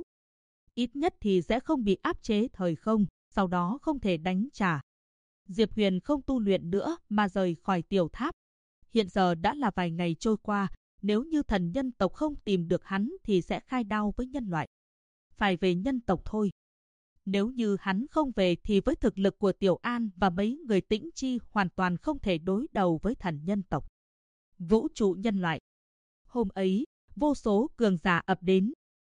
Ít nhất thì sẽ không bị áp chế thời không, sau đó không thể đánh trả. Diệp Huyền không tu luyện nữa mà rời khỏi tiểu tháp. Hiện giờ đã là vài ngày trôi qua, nếu như thần nhân tộc không tìm được hắn thì sẽ khai đao với nhân loại. Phải về nhân tộc thôi. Nếu như hắn không về thì với thực lực của Tiểu An và mấy người Tĩnh Chi hoàn toàn không thể đối đầu với thần nhân tộc. Vũ trụ nhân loại. Hôm ấy, vô số cường giả ập đến.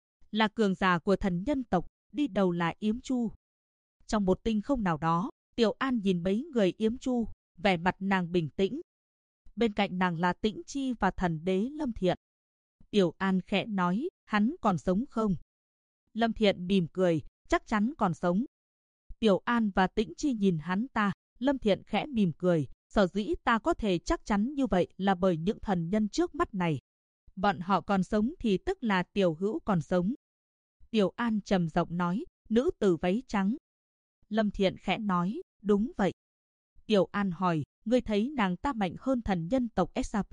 Là cường giả của thần nhân tộc, đi đầu là Yếm Chu. Trong một tinh không nào đó, Tiểu An nhìn mấy người Yếm Chu, vẻ mặt nàng bình tĩnh. Bên cạnh nàng là Tĩnh Chi và thần đế Lâm Thiện. Tiểu An khẽ nói, hắn còn sống không? Lâm Thiện mỉm cười, chắc chắn còn sống. Tiểu An và Tĩnh Chi nhìn hắn ta, Lâm Thiện khẽ mỉm cười, sở dĩ ta có thể chắc chắn như vậy là bởi những thần nhân trước mắt này. Bọn họ còn sống thì tức là Tiểu Hữu còn sống. Tiểu An trầm giọng nói, nữ tử váy trắng. Lâm Thiện khẽ nói, đúng vậy. Tiểu An hỏi, ngươi thấy nàng ta mạnh hơn thần nhân tộc SAP.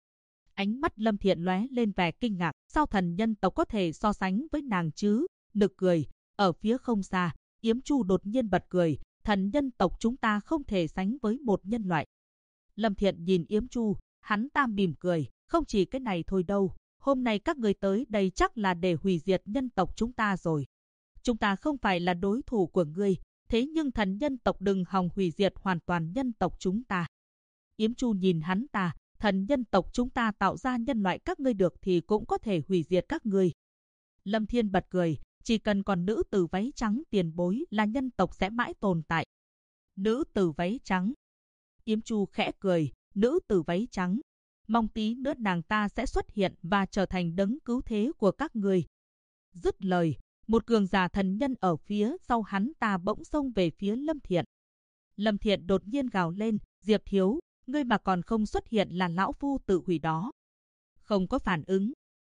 Ánh mắt Lâm Thiện lóe lên vẻ kinh ngạc, sao thần nhân tộc có thể so sánh với nàng chứ? Nực cười, ở phía không xa, Yếm Chu đột nhiên bật cười, thần nhân tộc chúng ta không thể sánh với một nhân loại. Lâm Thiện nhìn Yếm Chu, hắn ta mỉm cười, không chỉ cái này thôi đâu, hôm nay các người tới đây chắc là để hủy diệt nhân tộc chúng ta rồi. Chúng ta không phải là đối thủ của ngươi, thế nhưng thần nhân tộc đừng hòng hủy diệt hoàn toàn nhân tộc chúng ta. Yếm Chu nhìn hắn ta, thần nhân tộc chúng ta tạo ra nhân loại các ngươi được thì cũng có thể hủy diệt các ngươi. Lâm Thiên bật cười, chỉ cần còn nữ tử váy trắng tiền bối là nhân tộc sẽ mãi tồn tại. Nữ tử váy trắng. Yếm Chu khẽ cười, nữ tử váy trắng. Mong tí nữa nàng ta sẽ xuất hiện và trở thành đấng cứu thế của các ngươi. Dứt lời, một cường giả thần nhân ở phía sau hắn ta bỗng xông về phía Lâm Thiện. Lâm Thiện đột nhiên gào lên, Diệp Thiếu, ngươi mà còn không xuất hiện là lão phu tự hủy đó. Không có phản ứng.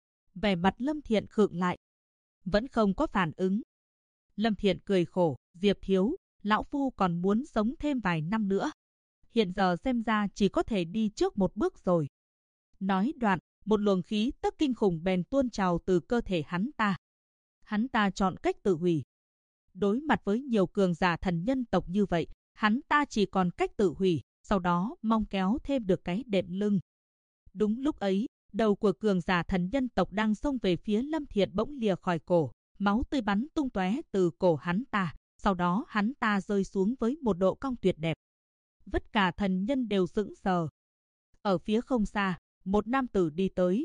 Vẻ mặt Lâm Thiện khựng lại. Vẫn không có phản ứng. Lâm Thiện cười khổ, Diệp Thiếu, lão phu còn muốn sống thêm vài năm nữa. Hiện giờ xem ra chỉ có thể đi trước một bước rồi. Nói đoạn, một luồng khí tức kinh khủng bèn tuôn trào từ cơ thể hắn ta. Hắn ta chọn cách tự hủy. Đối mặt với nhiều cường giả thần nhân tộc như vậy, hắn ta chỉ còn cách tự hủy, sau đó mong kéo thêm được cái đệm lưng. Đúng lúc ấy, đầu của cường giả thần nhân tộc đang xông về phía Lâm Thiện bỗng lìa khỏi cổ, máu tươi bắn tung tóe từ cổ hắn ta, sau đó hắn ta rơi xuống với một độ cong tuyệt đẹp. Tất cả thần nhân đều sững sờ. Ở phía không xa, một nam tử đi tới.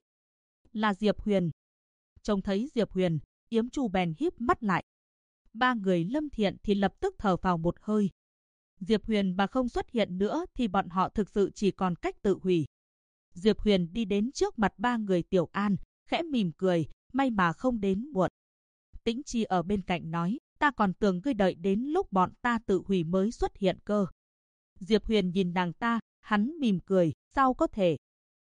Là Diệp Huyền. Trông thấy Diệp Huyền, Yếm Chu bèn híp mắt lại. Ba người Lâm Thiện thì lập tức thở phào một hơi. Diệp Huyền mà không xuất hiện nữa thì bọn họ thực sự chỉ còn cách tự hủy. Diệp Huyền đi đến trước mặt ba người Tiểu An, khẽ mỉm cười, may mà không đến muộn. Tĩnh Chi ở bên cạnh nói, Ta còn tưởng ngươi đợi đến lúc bọn ta tự hủy mới xuất hiện cơ. Diệp Huyền nhìn nàng ta, hắn mỉm cười, sao có thể.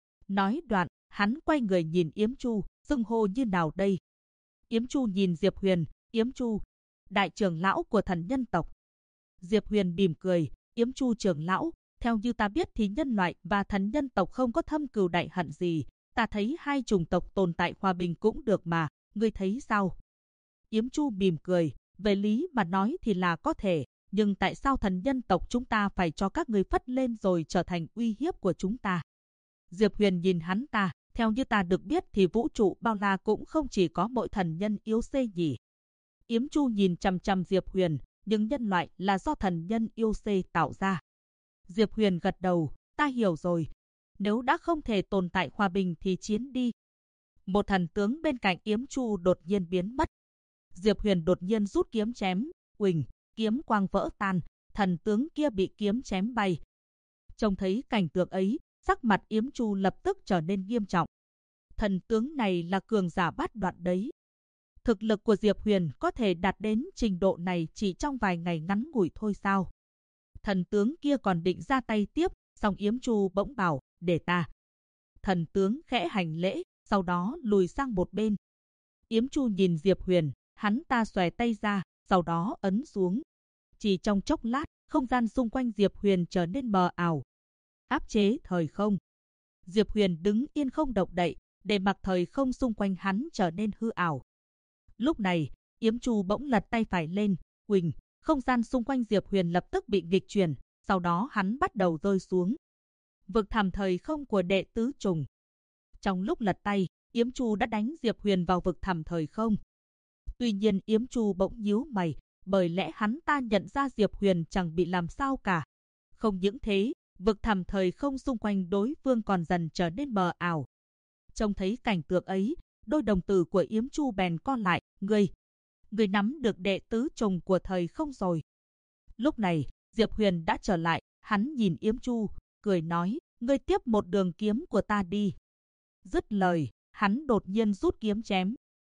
Nói đoạn, hắn quay người nhìn Yếm Chu, xưng hô như nào đây? Yếm Chu nhìn Diệp Huyền, Yếm Chu, đại trưởng lão của thần nhân tộc. Diệp Huyền mỉm cười, Yếm Chu trưởng lão, theo như ta biết thì nhân loại và thần nhân tộc không có thâm cừu đại hận gì. Ta thấy hai chủng tộc tồn tại hòa bình cũng được mà, ngươi thấy sao? Yếm Chu mỉm cười, về lý mà nói thì là có thể, nhưng tại sao thần nhân tộc chúng ta phải cho các ngươi phất lên rồi trở thành uy hiếp của chúng ta? Diệp Huyền nhìn hắn ta, theo như ta được biết thì vũ trụ bao la cũng không chỉ có mỗi thần nhân yếu xê nhỉ. Yếm Chu nhìn chằm chằm Diệp Huyền, nhưng nhân loại là do thần nhân yêu xê tạo ra. Diệp Huyền gật đầu, ta hiểu rồi. Nếu đã không thể tồn tại hòa bình thì chiến đi. Một thần tướng bên cạnh Yếm Chu đột nhiên biến mất. Diệp Huyền đột nhiên rút kiếm chém, uỳnh, kiếm quang vỡ tan, thần tướng kia bị kiếm chém bay. Trông thấy cảnh tượng ấy, sắc mặt Yếm Chu lập tức trở nên nghiêm trọng. Thần tướng này là cường giả bát đoạn đấy. Thực lực của Diệp Huyền có thể đạt đến trình độ này chỉ trong vài ngày ngắn ngủi thôi sao? Thần tướng kia còn định ra tay tiếp, song Yếm Chu bỗng bảo, để ta. Thần tướng khẽ hành lễ, sau đó lùi sang một bên. Yếm Chu nhìn Diệp Huyền, hắn ta xòe tay ra, sau đó ấn xuống. Chỉ trong chốc lát, không gian xung quanh Diệp Huyền trở nên mờ ảo. Áp chế thời không. Diệp Huyền đứng yên không động đậy, để mặc thời không xung quanh hắn trở nên hư ảo. Lúc này, Yếm Chu bỗng lật tay phải lên, huỳnh, không gian xung quanh Diệp Huyền lập tức bị nghịch chuyển, sau đó hắn bắt đầu rơi xuống. Vực thẳm thời không của đệ tứ trùng. Trong lúc lật tay, Yếm Chu đã đánh Diệp Huyền vào vực thẳm thời không. Tuy nhiên Yếm Chu bỗng nhíu mày, bởi lẽ hắn ta nhận ra Diệp Huyền chẳng bị làm sao cả. Không những thế, vực thẳm thời không xung quanh đối phương còn dần trở nên mờ ảo. Trông thấy cảnh tượng ấy, đôi đồng tử của Yếm Chu bèn co lại, người nắm được đệ tứ trùng của thời không rồi. Lúc này, Diệp Huyền đã trở lại, hắn nhìn Yếm Chu, cười nói, ngươi tiếp một đường kiếm của ta đi. Dứt lời, hắn đột nhiên rút kiếm chém.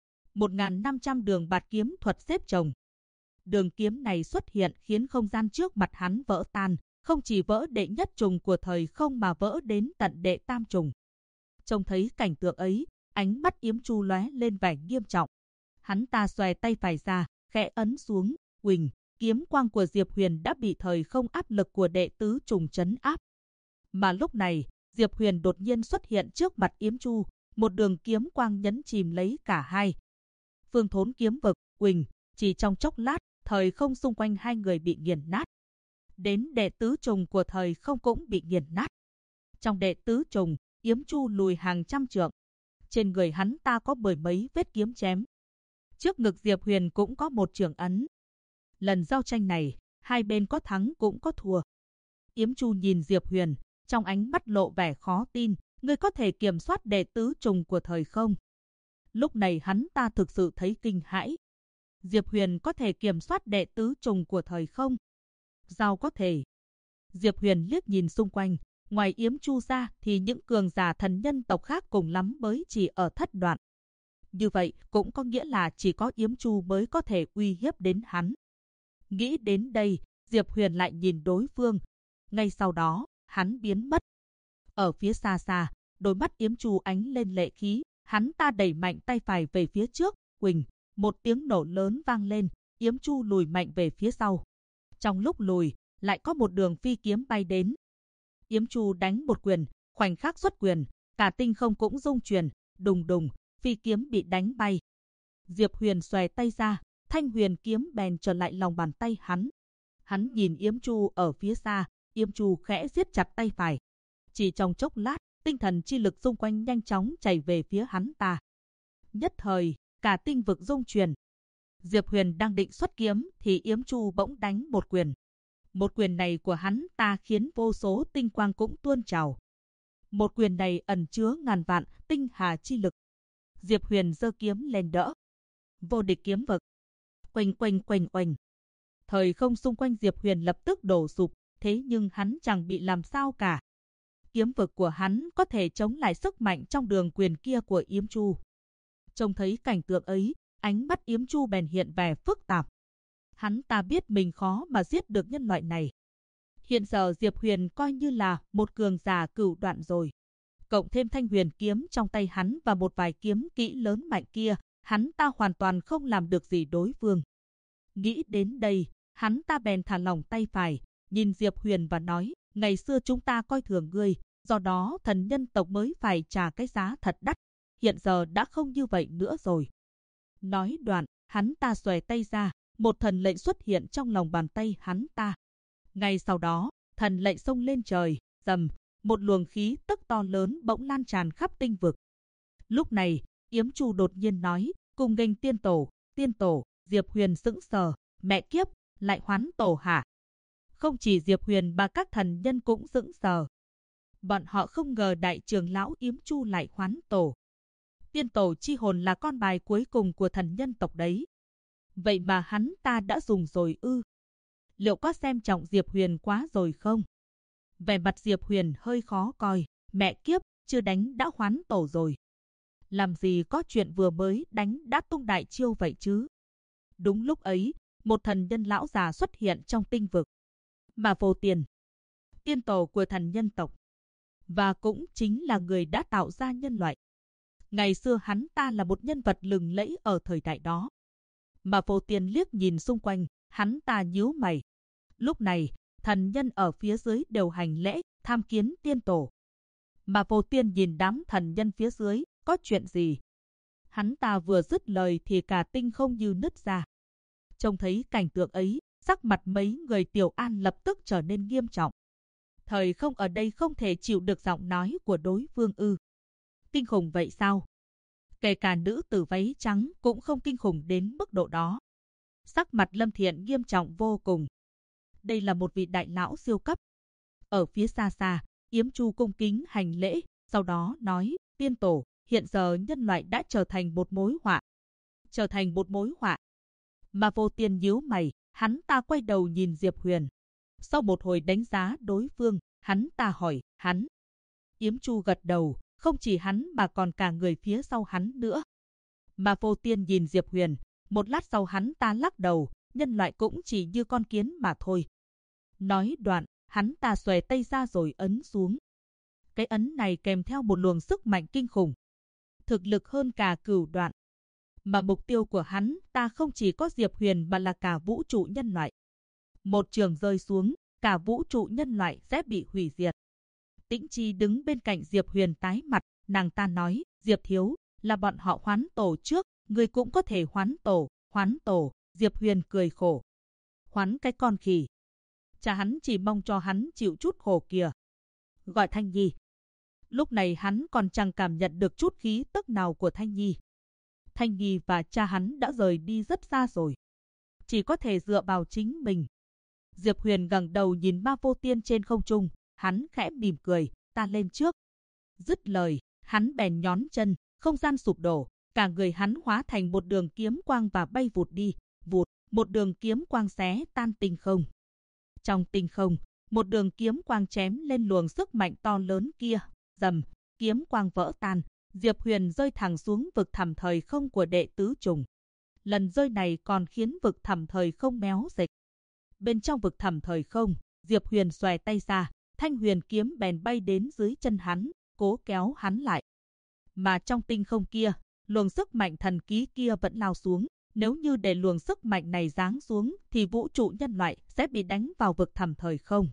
1.500 đường bạt kiếm thuật xếp chồng. Đường kiếm này xuất hiện khiến không gian trước mặt hắn vỡ tan, không chỉ vỡ đệ nhất trùng của thời không mà vỡ đến tận đệ tam trùng. Trông thấy cảnh tượng ấy, ánh mắt Yếm Chu lóe lên vẻ nghiêm trọng. Hắn ta xòe tay phải ra, khẽ ấn xuống, huỳnh, kiếm quang của Diệp Huyền đã bị thời không áp lực của đệ tứ trùng trấn áp. Mà lúc này, Diệp Huyền đột nhiên xuất hiện trước mặt Yếm Chu, một đường kiếm quang nhấn chìm lấy cả hai. Phương Thốn kiếm vực, huỳnh, chỉ trong chốc lát, thời không xung quanh hai người bị nghiền nát. Đến đệ tứ trùng của thời không cũng bị nghiền nát. Trong đệ tứ trùng, Yếm Chu lùi hàng trăm trượng. Trên người hắn ta có mười mấy vết kiếm chém. Trước ngực Diệp Huyền cũng có một trường ấn. Lần giao tranh này, hai bên có thắng cũng có thua. Yếm Chu nhìn Diệp Huyền, trong ánh mắt lộ vẻ khó tin, ngươi có thể kiểm soát đệ tứ trùng của thời không? Lúc này hắn ta thực sự thấy kinh hãi. Diệp Huyền có thể kiểm soát đệ tứ trùng của thời không? Sao có thể? Diệp Huyền liếc nhìn xung quanh, ngoài Yếm Chu ra thì những cường giả thần nhân tộc khác cùng lắm mới chỉ ở thất đoạn. Như vậy cũng có nghĩa là chỉ có Yếm Chu mới có thể uy hiếp đến hắn. Nghĩ đến đây, Diệp Huyền lại nhìn đối phương. Ngay sau đó, hắn biến mất. Ở phía xa xa, đôi mắt Yếm Chu ánh lên lệ khí, hắn ta đẩy mạnh tay phải về phía trước, huỳnh, một tiếng nổ lớn vang lên, Yếm Chu lùi mạnh về phía sau. Trong lúc lùi, lại có một đường phi kiếm bay đến. Yếm Chu đánh một quyền, khoảnh khắc xuất quyền, cả tinh không cũng rung chuyển, đùng đùng, phi kiếm bị đánh bay. Diệp Huyền xòe tay ra, thanh huyền kiếm bèn trở lại lòng bàn tay hắn. Hắn nhìn Yếm Chu ở phía xa, Yếm Chu khẽ siết chặt tay phải. Chỉ trong chốc lát, tinh thần chi lực xung quanh nhanh chóng chảy về phía hắn ta. Nhất thời, cả tinh vực rung chuyển. Diệp Huyền đang định xuất kiếm thì Yếm Chu bỗng đánh một quyền. Một quyền này của hắn ta khiến vô số tinh quang cũng tuôn trào. Một quyền này ẩn chứa ngàn vạn tinh hà chi lực. Diệp Huyền giơ kiếm lên đỡ. Vô địch kiếm vực. Oanh oanh oanh oanh. Thời không xung quanh Diệp Huyền lập tức đổ sụp, thế nhưng hắn chẳng bị làm sao cả. Kiếm vực của hắn có thể chống lại sức mạnh trong đường quyền kia của Yếm Chu. Trông thấy cảnh tượng ấy, ánh mắt Yếm Chu bèn hiện vẻ phức tạp. Hắn ta biết mình khó mà giết được nhân loại này. Hiện giờ Diệp Huyền coi như là một cường giả cửu đoạn rồi. Cộng thêm thanh huyền kiếm trong tay hắn và một vài kiếm kỹ lớn mạnh kia, hắn ta hoàn toàn không làm được gì đối phương. Nghĩ đến đây, hắn ta bèn thả lỏng tay phải, nhìn Diệp Huyền và nói, ngày xưa chúng ta coi thường ngươi, do đó thần nhân tộc mới phải trả cái giá thật đắt, hiện giờ đã không như vậy nữa rồi. Nói đoạn, hắn ta xòe tay ra, một thần lệnh xuất hiện trong lòng bàn tay hắn ta. Ngay sau đó, thần lệnh xông lên trời, rầm, một luồng khí tức to lớn bỗng lan tràn khắp tinh vực. Lúc này, Yếm Chu đột nhiên nói, cùng nghênh tiên tổ, Diệp Huyền sững sờ, mẹ kiếp, lại hoán tổ hả? Không chỉ Diệp Huyền mà các thần nhân cũng sững sờ. Bọn họ không ngờ đại trưởng lão Yếm Chu lại hoán tổ. Tiên tổ chi hồn là con bài cuối cùng của thần nhân tộc đấy. Vậy mà hắn ta đã dùng rồi ư? Liệu có xem trọng Diệp Huyền quá rồi không? Vẻ mặt Diệp Huyền hơi khó coi, mẹ kiếp, chưa đánh đã hoán tổ rồi. Làm gì có chuyện vừa mới đánh đã tung đại chiêu vậy chứ? Đúng lúc ấy, một thần nhân lão già xuất hiện trong tinh vực. Mà Vô Tiền, tiên tổ của thần nhân tộc, và cũng chính là người đã tạo ra nhân loại. Ngày xưa hắn ta là một nhân vật lừng lẫy ở thời đại đó. Mà Vô Tiền liếc nhìn xung quanh, hắn ta nhíu mày. Lúc này, thần nhân ở phía dưới đều hành lễ, tham kiến tiên tổ. Mà Vô Tiên nhìn đám thần nhân phía dưới, có chuyện gì? Hắn ta vừa dứt lời thì cả tinh không như nứt ra. Trông thấy cảnh tượng ấy, sắc mặt mấy người Tiểu An lập tức trở nên nghiêm trọng. Thời không ở đây không thể chịu được giọng nói của đối phương ư? Kinh khủng vậy sao? Kể cả nữ tử váy trắng cũng không kinh khủng đến mức độ đó. Sắc mặt Lâm Thiện nghiêm trọng vô cùng. Đây là một vị đại lão siêu cấp. Ở phía xa xa, Yếm Chu cung kính hành lễ, sau đó nói, tiên tổ, hiện giờ nhân loại đã trở thành một mối họa. Trở thành một mối họa. Mà Vô Tiên nhíu mày, hắn ta quay đầu nhìn Diệp Huyền. Sau một hồi đánh giá đối phương, hắn ta hỏi, hắn. Yếm Chu gật đầu, không chỉ hắn mà còn cả người phía sau hắn nữa. Mà Vô Tiên nhìn Diệp Huyền, một lát sau hắn ta lắc đầu, nhân loại cũng chỉ như con kiến mà thôi. Nói đoạn, hắn ta xòe tay ra rồi ấn xuống. Cái ấn này kèm theo một luồng sức mạnh kinh khủng. Thực lực hơn cả cửu đoạn. Mà mục tiêu của hắn ta không chỉ có Diệp Huyền mà là cả vũ trụ nhân loại. Một trường rơi xuống, cả vũ trụ nhân loại sẽ bị hủy diệt. Tĩnh Chi đứng bên cạnh Diệp Huyền tái mặt, nàng ta nói, Diệp thiếu, là bọn họ hoán tổ trước, người cũng có thể hoán tổ, Diệp Huyền cười khổ. Hoán cái con khỉ. Cha hắn chỉ mong cho hắn chịu chút khổ kìa. Gọi Thanh Nhi. Lúc này hắn còn chẳng cảm nhận được chút khí tức nào của Thanh Nhi. Thanh Nhi và cha hắn đã rời đi rất xa rồi. Chỉ có thể dựa vào chính mình. Diệp Huyền ngẩng đầu nhìn Ma Vô Tiên trên không trung, hắn khẽ mỉm cười, ta lên trước. Dứt lời, hắn bèn nhón chân, không gian sụp đổ, cả người hắn hóa thành một đường kiếm quang và bay vụt đi, một đường kiếm quang xé tan tinh không. Trong tinh không, một đường kiếm quang chém lên luồng sức mạnh to lớn kia, rầm, kiếm quang vỡ tan, Diệp Huyền rơi thẳng xuống vực thẳm thời không của đệ tứ trùng. Lần rơi này còn khiến vực thẳm thời không méo dịch. Bên trong vực thẳm thời không, Diệp Huyền xòe tay ra, thanh huyền kiếm bèn bay đến dưới chân hắn, cố kéo hắn lại. Mà trong tinh không kia, luồng sức mạnh thần ký kia vẫn lao xuống. Nếu như để luồng sức mạnh này giáng xuống thì vũ trụ nhân loại sẽ bị đánh vào vực thẳm thời không.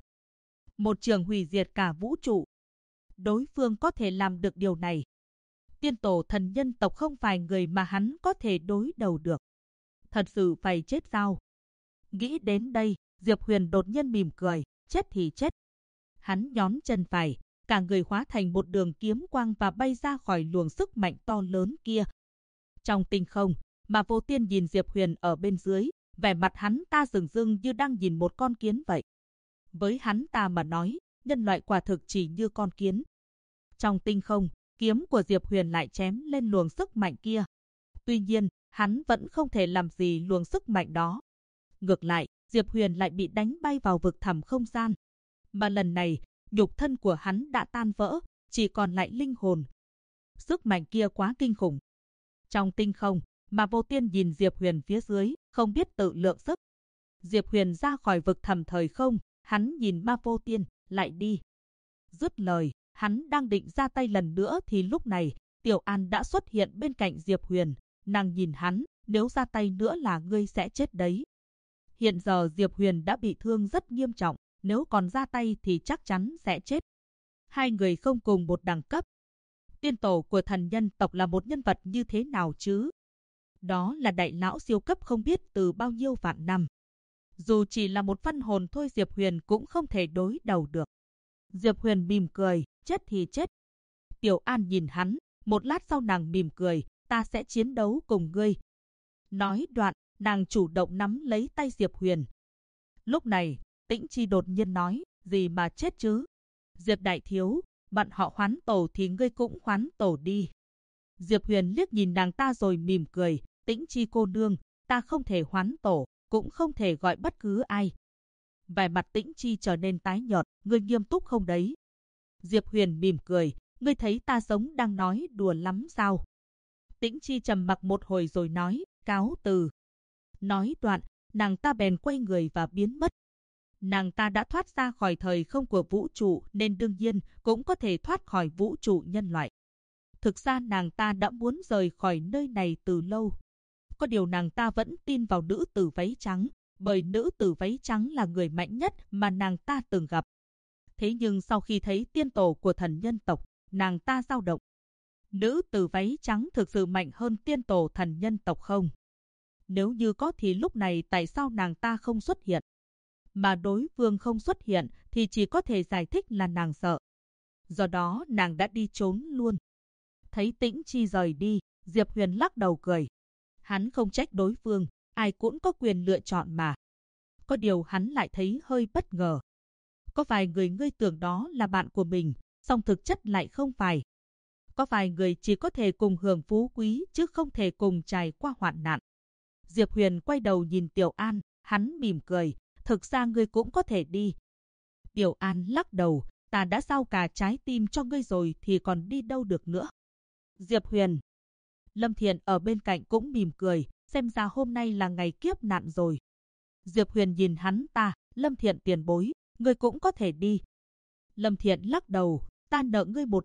Một trường hủy diệt cả vũ trụ. Đối phương có thể làm được điều này. Tiên tổ thần nhân tộc không phải người mà hắn có thể đối đầu được. Thật sự phải chết sao? Nghĩ đến đây, Diệp Huyền đột nhiên mỉm cười, chết thì chết. Hắn nhón chân phải, cả người hóa thành một đường kiếm quang và bay ra khỏi luồng sức mạnh to lớn kia. Trong tinh không, Mà Vô Tiên nhìn Diệp Huyền ở bên dưới, vẻ mặt hắn ta rừng rưng như đang nhìn một con kiến vậy. Với hắn ta mà nói, nhân loại quả thực chỉ như con kiến. Trong tinh không, kiếm của Diệp Huyền lại chém lên luồng sức mạnh kia. Tuy nhiên, hắn vẫn không thể làm gì luồng sức mạnh đó. Ngược lại, Diệp Huyền lại bị đánh bay vào vực thẳm không gian. Mà lần này, nhục thân của hắn đã tan vỡ, chỉ còn lại linh hồn. Sức mạnh kia quá kinh khủng. Trong tinh không, Mà Vô Tiên nhìn Diệp Huyền phía dưới, không biết tự lượng sức. Diệp Huyền ra khỏi vực thẳm thời không, hắn nhìn Ma Vô Tiên, lại đi. Dứt lời, hắn đang định ra tay lần nữa thì lúc này, Tiểu An đã xuất hiện bên cạnh Diệp Huyền. Nàng nhìn hắn, nếu ra tay nữa là ngươi sẽ chết đấy. Hiện giờ Diệp Huyền đã bị thương rất nghiêm trọng, nếu còn ra tay thì chắc chắn sẽ chết. Hai người không cùng một đẳng cấp. Tiên tổ của thần nhân tộc là một nhân vật như thế nào chứ? Đó là đại lão siêu cấp không biết từ bao nhiêu vạn năm. Dù chỉ là một phân hồn thôi Diệp Huyền cũng không thể đối đầu được. Diệp Huyền mỉm cười, chết thì chết. Tiểu An nhìn hắn, một lát sau nàng mỉm cười, ta sẽ chiến đấu cùng ngươi. Nói đoạn, nàng chủ động nắm lấy tay Diệp Huyền. Lúc này, Tĩnh Chi đột nhiên nói, gì mà chết chứ? Diệp đại thiếu, bạn họ hoán tổ thì ngươi cũng hoán tổ đi. Diệp Huyền liếc nhìn nàng ta rồi mỉm cười, Tĩnh Chi cô nương, ta không thể hoán tổ, cũng không thể gọi bất cứ ai. Vẻ mặt Tĩnh Chi trở nên tái nhợt, ngươi nghiêm túc không đấy? Diệp Huyền mỉm cười, ngươi thấy ta giống đang nói đùa lắm sao? Tĩnh Chi trầm mặc một hồi rồi nói, cáo từ. Nói đoạn, nàng ta bèn quay người và biến mất. Nàng ta đã thoát ra khỏi thời không của vũ trụ nên đương nhiên cũng có thể thoát khỏi vũ trụ nhân loại. Thực ra nàng ta đã muốn rời khỏi nơi này từ lâu. Có điều nàng ta vẫn tin vào nữ tử váy trắng, bởi nữ tử váy trắng là người mạnh nhất mà nàng ta từng gặp. Thế nhưng sau khi thấy tiên tổ của thần nhân tộc, nàng ta dao động. Nữ tử váy trắng thực sự mạnh hơn tiên tổ thần nhân tộc không? Nếu như có thì lúc này tại sao nàng ta không xuất hiện? Mà đối phương không xuất hiện thì chỉ có thể giải thích là nàng sợ. Do đó nàng đã đi trốn luôn. Thấy Tĩnh Chi rời đi, Diệp Huyền lắc đầu cười. Hắn không trách đối phương, ai cũng có quyền lựa chọn mà. Có điều hắn lại thấy hơi bất ngờ. Có vài người ngươi tưởng đó là bạn của mình, song thực chất lại không phải. Có vài người chỉ có thể cùng hưởng phú quý chứ không thể cùng trải qua hoạn nạn. Diệp Huyền quay đầu nhìn Tiểu An, hắn mỉm cười, thực ra ngươi cũng có thể đi. Tiểu An lắc đầu, ta đã giao cả trái tim cho ngươi rồi thì còn đi đâu được nữa. Diệp Huyền. Lâm Thiện ở bên cạnh cũng mỉm cười, xem ra hôm nay là ngày kiếp nạn rồi. Diệp Huyền nhìn hắn ta, Lâm Thiện tiền bối, ngươi cũng có thể đi. Lâm Thiện lắc đầu, ta nợ ngươi một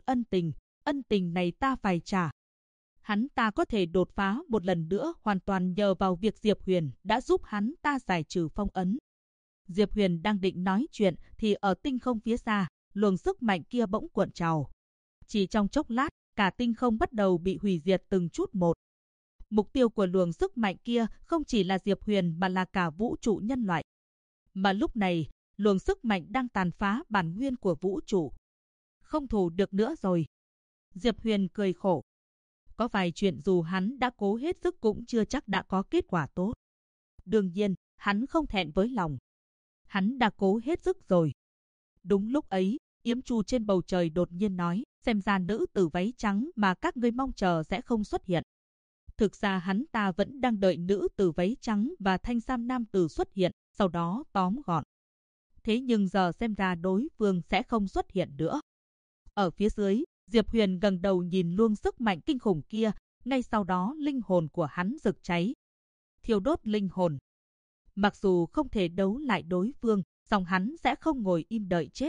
ân tình này ta phải trả. Hắn ta có thể đột phá một lần nữa hoàn toàn nhờ vào việc Diệp Huyền đã giúp hắn ta giải trừ phong ấn. Diệp Huyền đang định nói chuyện thì ở tinh không phía xa, luồng sức mạnh kia bỗng cuộn trào. Chỉ trong chốc lát, cả tinh không bắt đầu bị hủy diệt từng chút một. Mục tiêu của luồng sức mạnh kia không chỉ là Diệp Huyền mà là cả vũ trụ nhân loại. Mà lúc này, luồng sức mạnh đang tàn phá bản nguyên của vũ trụ. Không thủ được nữa rồi. Diệp Huyền cười khổ. Có vài chuyện dù hắn đã cố hết sức cũng chưa chắc đã có kết quả tốt. Đương nhiên, hắn không thẹn với lòng. Hắn đã cố hết sức rồi. Đúng lúc ấy, Yếm Chu trên bầu trời đột nhiên nói, xem ra nữ tử váy trắng mà các ngươi mong chờ sẽ không xuất hiện. Thực ra hắn ta vẫn đang đợi nữ tử váy trắng và thanh sam nam tử xuất hiện, sau đó tóm gọn. Thế nhưng giờ xem ra đối phương sẽ không xuất hiện nữa. Ở phía dưới, Diệp Huyền gần đầu nhìn luồng sức mạnh kinh khủng kia, ngay sau đó linh hồn của hắn rực cháy. Thiêu đốt linh hồn. Mặc dù không thể đấu lại đối phương, song hắn sẽ không ngồi im đợi chết.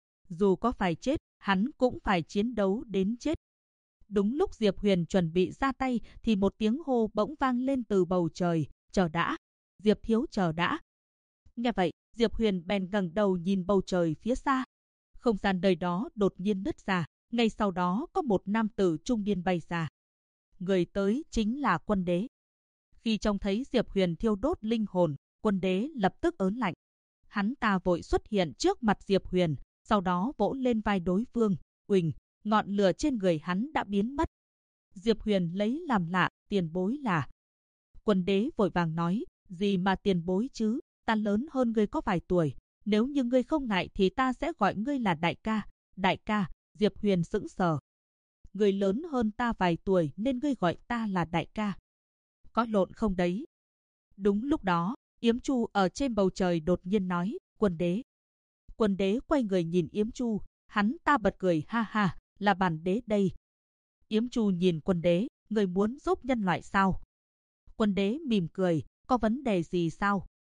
Dù có phải chết, hắn cũng phải chiến đấu đến chết. Đúng lúc Diệp Huyền chuẩn bị ra tay thì một tiếng hô bỗng vang lên từ bầu trời, chờ đã, Diệp thiếu chờ đã. Nghe vậy, Diệp Huyền bèn ngẩng đầu nhìn bầu trời phía xa. Không gian nơi đó đột nhiên nứt ra, ngay sau đó có một nam tử trung niên bay ra. Người tới chính là Quân Đế. Khi trông thấy Diệp Huyền thiêu đốt linh hồn, Quân Đế lập tức ớn lạnh. Hắn ta vội xuất hiện trước mặt Diệp Huyền, sau đó vỗ lên vai đối phương, uỳnh, ngọn lửa trên người hắn đã biến mất. Diệp Huyền lấy làm lạ, tiền bối là. Quân Đế vội vàng nói, gì mà tiền bối chứ, ta lớn hơn ngươi có vài tuổi, nếu như ngươi không ngại thì ta sẽ gọi ngươi là đại ca. Đại ca, Diệp Huyền sững sờ. Ngươi lớn hơn ta vài tuổi nên ngươi gọi ta là đại ca. Có lộn không đấy? Đúng lúc đó, Yếm Chu ở trên bầu trời đột nhiên nói, Quân Đế. Quân Đế quay người nhìn Yếm Chu, hắn ta bật cười ha ha, là bản đế đây. Yếm Chu nhìn Quân Đế, người muốn giúp nhân loại sao? Quân Đế mỉm cười, có vấn đề gì sao?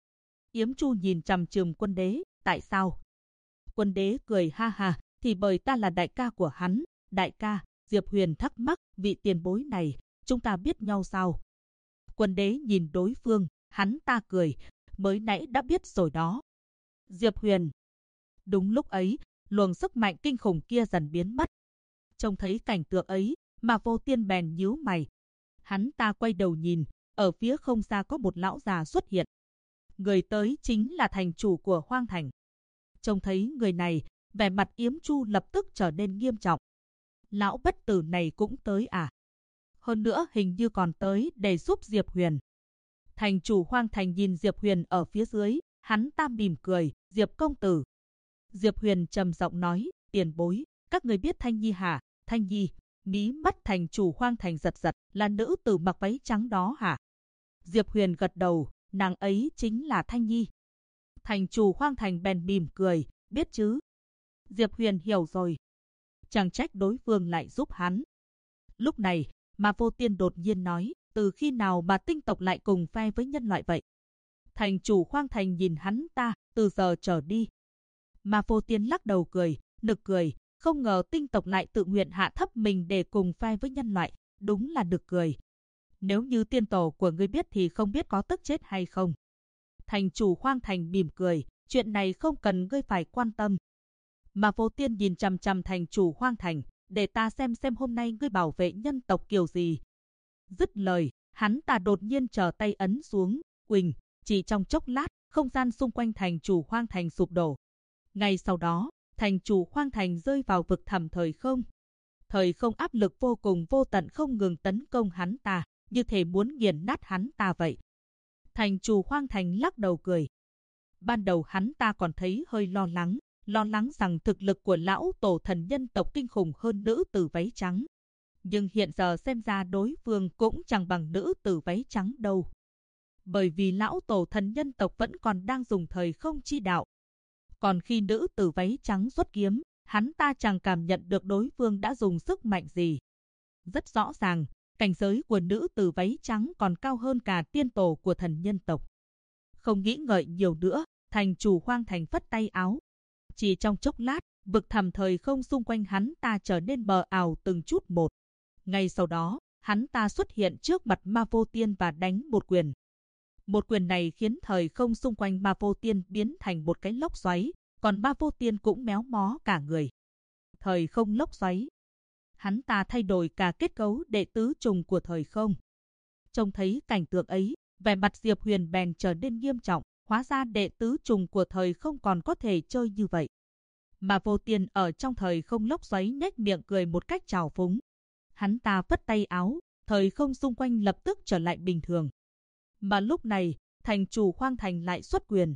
Yếm Chu nhìn chằm chằm Quân Đế, tại sao? Quân Đế cười ha ha, thì bởi ta là đại ca của hắn. Đại ca, Diệp Huyền thắc mắc, vị tiền bối này, chúng ta biết nhau sao? Quân Đế nhìn đối phương, hắn ta cười, mới nãy đã biết rồi đó. Diệp Huyền. Đúng lúc ấy, luồng sức mạnh kinh khủng kia dần biến mất. Trông thấy cảnh tượng ấy, mà Vô Tiên bèn nhíu mày. Hắn ta quay đầu nhìn, ở phía không xa có một lão già xuất hiện. Người tới chính là thành chủ của Hoang Thành. Trông thấy người này, vẻ mặt Yếm Chu lập tức trở nên nghiêm trọng. Lão bất tử này cũng tới à? Hơn nữa hình như còn tới để giúp Diệp Huyền. Thành chủ Hoang Thành nhìn Diệp Huyền ở phía dưới, hắn ta mỉm cười, Diệp công tử. Diệp Huyền trầm giọng nói, tiền bối, các người biết Thanh Nhi hả? Thanh Nhi, mí mắt thành chủ Hoang Thành giật giật, là nữ tử mặc váy trắng đó hả? Diệp Huyền gật đầu, nàng ấy chính là Thanh Nhi. Thành chủ Hoang Thành bèn mỉm cười, biết chứ? Diệp Huyền hiểu rồi. Chẳng trách đối phương lại giúp hắn. Lúc này, mà Vô Tiên đột nhiên nói, từ khi nào mà tinh tộc lại cùng phe với nhân loại vậy? Thành chủ Hoang Thành nhìn hắn ta, từ giờ trở đi. Mà Vô Tiên lắc đầu cười, nực cười, không ngờ tinh tộc lại tự nguyện hạ thấp mình để cùng phe với nhân loại, đúng là nực cười. Nếu như tiên tổ của ngươi biết thì không biết có tức chết hay không. Thành chủ Hoang Thành mỉm cười, chuyện này không cần ngươi phải quan tâm. Mà Vô Tiên nhìn chằm chằm thành chủ Hoang Thành, để ta xem hôm nay ngươi bảo vệ nhân tộc kiểu gì. Dứt lời, hắn ta đột nhiên trở tay ấn xuống, quỳnh, chỉ trong chốc lát, không gian xung quanh thành chủ Hoang Thành sụp đổ. Ngay sau đó, thành chủ Hoang Thành rơi vào vực thẳm thời không. Thời không áp lực vô cùng vô tận không ngừng tấn công hắn ta, như thể muốn nghiền nát hắn ta vậy. Thành chủ Hoang Thành lắc đầu cười. Ban đầu hắn ta còn thấy hơi lo lắng rằng thực lực của lão tổ thần nhân tộc kinh khủng hơn nữ tử váy trắng. Nhưng hiện giờ xem ra đối phương cũng chẳng bằng nữ tử váy trắng đâu. Bởi vì lão tổ thần nhân tộc vẫn còn đang dùng thời không chi đạo. Còn khi nữ tử váy trắng xuất kiếm, hắn ta chẳng cảm nhận được đối phương đã dùng sức mạnh gì. Rất rõ ràng, cảnh giới của nữ tử váy trắng còn cao hơn cả tiên tổ của thần nhân tộc. Không nghĩ ngợi nhiều nữa, thành chủ Hoang Thành phất tay áo. Chỉ trong chốc lát, vực thẳm thời không xung quanh hắn ta trở nên mờ ảo từng chút một. Ngay sau đó, hắn ta xuất hiện trước mặt Ma Vô Tiên và đánh một quyền. Một quyền này khiến thời không xung quanh Ma Vô Tiên biến thành một cái lốc xoáy, còn Ma Vô Tiên cũng méo mó cả người. Thời không lốc xoáy. Hắn ta thay đổi cả kết cấu đệ tứ trùng của thời không. Trông thấy cảnh tượng ấy, vẻ mặt Diệp Huyền bèn trở nên nghiêm trọng, hóa ra đệ tứ trùng của thời không còn có thể chơi như vậy. Mà Vô Tiên ở trong thời không lốc xoáy nhếch miệng cười một cách trào phúng. Hắn ta phất tay áo, thời không xung quanh lập tức trở lại bình thường. Mà lúc này, thành chủ Hoang Thành lại xuất quyền.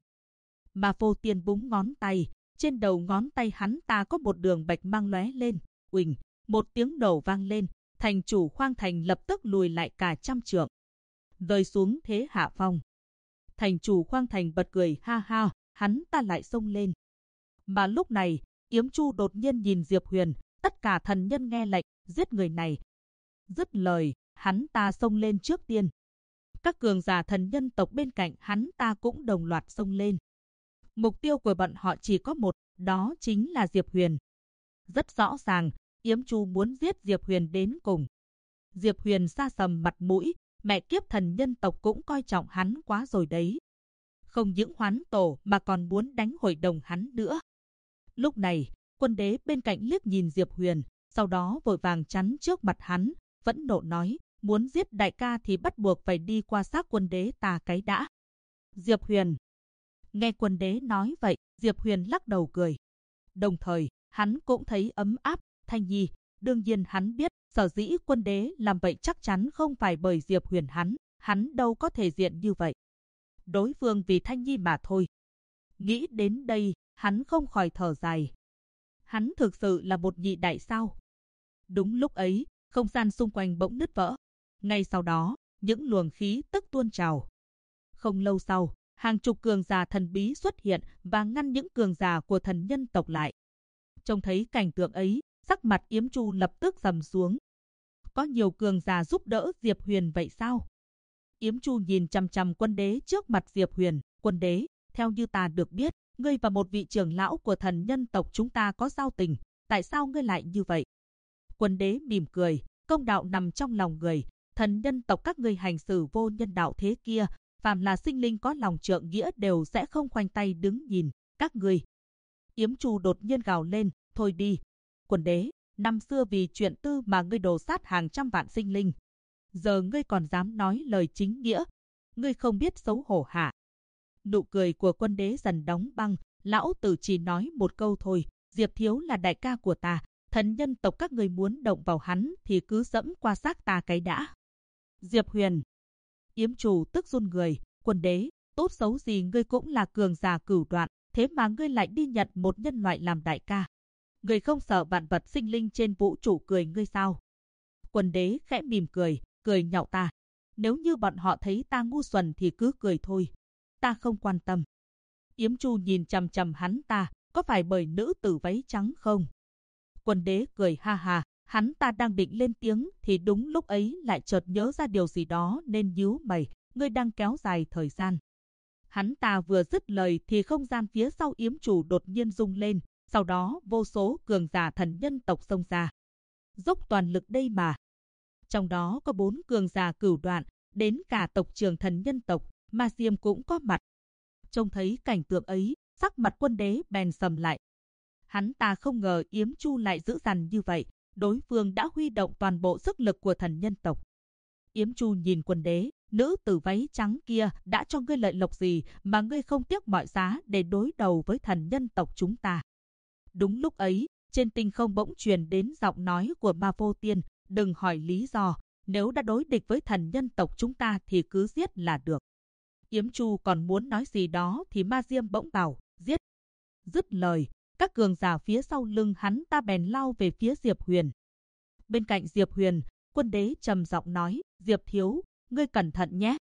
Mà Vô Tiên búng ngón tay, trên đầu ngón tay hắn ta có một đường bạch mang lóe lên, uỳnh, một tiếng nổ vang lên, thành chủ Hoang Thành lập tức lùi lại cả trăm trượng, rơi xuống thế hạ phong. Thành chủ Hoang Thành bật cười ha ha, hắn ta lại xông lên. Mà lúc này, Yếm Chu đột nhiên nhìn Diệp Huyền, tất cả thần nhân nghe lệnh, giết người này. Dứt lời, hắn ta xông lên trước tiên. Các cường giả thần nhân tộc bên cạnh hắn ta cũng đồng loạt xông lên. Mục tiêu của bọn họ chỉ có một, đó chính là Diệp Huyền. Rất rõ ràng, Yếm Chu muốn giết Diệp Huyền đến cùng. Diệp Huyền sa sầm mặt mũi, mẹ kiếp thần nhân tộc cũng coi trọng hắn quá rồi đấy. Không những hoán tổ mà còn muốn đánh hội đồng hắn nữa. Lúc này, Quân Đế bên cạnh liếc nhìn Diệp Huyền, sau đó vội vàng chắn trước mặt hắn, vẫn nộ nói, muốn giết đại ca thì bắt buộc phải đi qua xác Quân Đế ta cái đã. Diệp Huyền. Nghe Quân Đế nói vậy, Diệp Huyền lắc đầu cười. Đồng thời, hắn cũng thấy ấm áp, Thanh Nhi, đương nhiên hắn biết, sở dĩ Quân Đế làm vậy chắc chắn không phải bởi Diệp Huyền hắn đâu có thể diện như vậy. Đối phương vì Thanh Nhi mà thôi. Nghĩ đến đây, hắn không khỏi thở dài. Hắn thực sự là một nhị đại sao? Đúng lúc ấy, không gian xung quanh bỗng nứt vỡ. Ngay sau đó, những luồng khí tức tuôn trào. Không lâu sau, hàng chục cường giả thần bí xuất hiện và ngăn những cường giả của thần nhân tộc lại. Trông thấy cảnh tượng ấy, sắc mặt Yếm Chu lập tức trầm xuống. Có nhiều cường giả giúp đỡ Diệp Huyền vậy sao? Yếm Chu nhìn chằm chằm Quân Đế trước mặt Diệp Huyền. Quân Đế, Theo như ta được biết, ngươi và một vị trưởng lão của thần nhân tộc chúng ta có giao tình, tại sao ngươi lại như vậy? Quân đế mỉm cười, công đạo nằm trong lòng người, thần nhân tộc các ngươi hành xử vô nhân đạo thế kia, phàm là sinh linh có lòng trượng nghĩa đều sẽ không khoanh tay đứng nhìn, các ngươi. Yếm Chu đột nhiên gào lên, thôi đi. Quân đế, năm xưa vì chuyện tư mà ngươi đổ sát hàng trăm vạn sinh linh. Giờ ngươi còn dám nói lời chính nghĩa. Ngươi không biết xấu hổ hả? Nụ cười của quân đế dần đóng băng, lão tử chỉ nói một câu thôi, Diệp Thiếu là đại ca của ta, thần nhân tộc các ngươi muốn động vào hắn thì cứ dẫm qua xác ta cái đã. Diệp Huyền. Yếm Chu tức run người, quân đế, tốt xấu gì ngươi cũng là cường giả cửu đoạn, thế mà ngươi lại đi nhận một nhân loại làm đại ca. Ngươi không sợ vạn vật sinh linh trên vũ trụ cười ngươi sao? Quân đế khẽ mỉm cười nhạo ta. Nếu như bọn họ thấy ta ngu xuẩn thì cứ cười thôi. Ta không quan tâm. Yếm Chu nhìn chằm chằm hắn ta, có phải bởi nữ tử váy trắng không? Quân đế cười ha ha, hắn ta đang định lên tiếng thì đúng lúc ấy lại chợt nhớ ra điều gì đó nên nhíu mày, ngươi đang kéo dài thời gian. Hắn ta vừa dứt lời thì không gian phía sau Yếm Chu đột nhiên rung lên, sau đó vô số cường giả thần nhân tộc xông ra. Dốc toàn lực đây mà. Trong đó có 4 cường giả cửu đoạn, đến cả tộc trưởng thần nhân tộc, Ma Diêm cũng có mặt. Trông thấy cảnh tượng ấy, sắc mặt quân đế bèn sầm lại. Hắn ta không ngờ Yếm Chu lại dữ dằn như vậy, đối phương đã huy động toàn bộ sức lực của thần nhân tộc. Yếm Chu nhìn quân đế, nữ tử váy trắng kia đã cho ngươi lợi lộc gì mà ngươi không tiếc mọi giá để đối đầu với thần nhân tộc chúng ta. Đúng lúc ấy, trên tinh không bỗng truyền đến giọng nói của Ma Vô Tiên, đừng hỏi lý do, nếu đã đối địch với thần nhân tộc chúng ta thì cứ giết là được. Yếm Chu còn muốn nói gì đó thì Ma Diêm bỗng bảo, giết. Dứt lời, các cường giả phía sau lưng hắn ta bèn lao về phía Diệp Huyền. Bên cạnh Diệp Huyền, quân đế trầm giọng nói, Diệp Thiếu, ngươi cẩn thận nhé.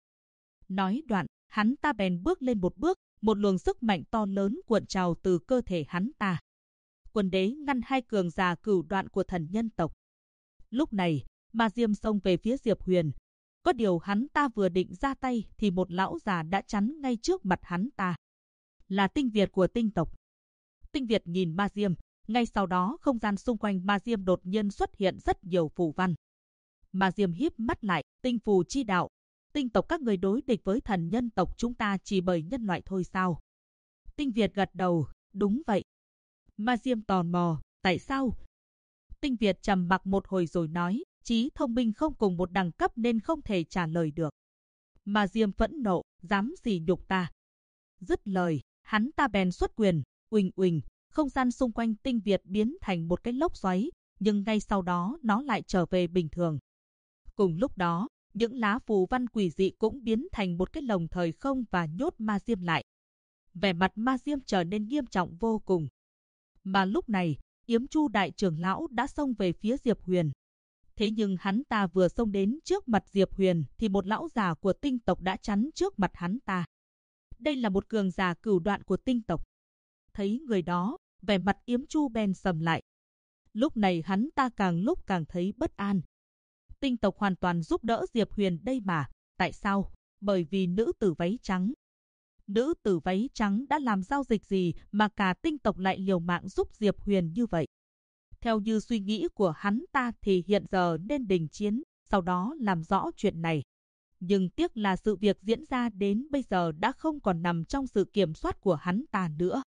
Nói đoạn, hắn ta bèn bước lên một bước, một luồng sức mạnh to lớn cuộn trào từ cơ thể hắn ta. Quân đế ngăn hai cường giả cửu đoạn của thần nhân tộc. Lúc này, Ma Diêm xông về phía Diệp Huyền. Có điều hắn ta vừa định ra tay thì một lão già đã chắn ngay trước mặt hắn ta. Là Tinh Việt của tinh tộc. Tinh Việt nhìn Ma Diêm, ngay sau đó không gian xung quanh Ma Diêm đột nhiên xuất hiện rất nhiều phù văn. Ma Diêm híp mắt lại, tinh phù chi đạo. Tinh tộc các người đối địch với thần nhân tộc chúng ta chỉ bởi nhân loại thôi sao? Tinh Việt gật đầu, đúng vậy. Ma Diêm tò mò, tại sao? Tinh Việt trầm mặc một hồi rồi nói, trí thông minh không cùng một đẳng cấp nên không thể trả lời được. Ma Diêm phẫn nộ, dám sỉ nhục ta. Dứt lời, hắn ta bèn xuất quyền, uỳnh uỳnh, không gian xung quanh Tinh Việt biến thành một cái lốc xoáy, nhưng ngay sau đó nó lại trở về bình thường. Cùng lúc đó, những lá phù văn quỷ dị cũng biến thành một cái lồng thời không và nhốt Ma Diêm lại. Vẻ mặt Ma Diêm trở nên nghiêm trọng vô cùng. Mà lúc này, Yếm Chu đại trưởng lão đã xông về phía Diệp Huyền. Thế nhưng hắn ta vừa xông đến trước mặt Diệp Huyền thì một lão già của tinh tộc đã chắn trước mặt hắn ta. Đây là một cường giả cửu đoạn của tinh tộc. Thấy người đó, vẻ mặt Yếm Chu bèn sầm lại. Lúc này hắn ta càng lúc càng thấy bất an. Tinh tộc hoàn toàn giúp đỡ Diệp Huyền đây mà. Tại sao? Bởi vì nữ tử váy trắng. Nữ tử váy trắng đã làm giao dịch gì mà cả tinh tộc lại liều mạng giúp Diệp Huyền như vậy? Theo như suy nghĩ của hắn ta thì hiện giờ nên đình chiến, sau đó làm rõ chuyện này. Nhưng tiếc là sự việc diễn ra đến bây giờ đã không còn nằm trong sự kiểm soát của hắn ta nữa.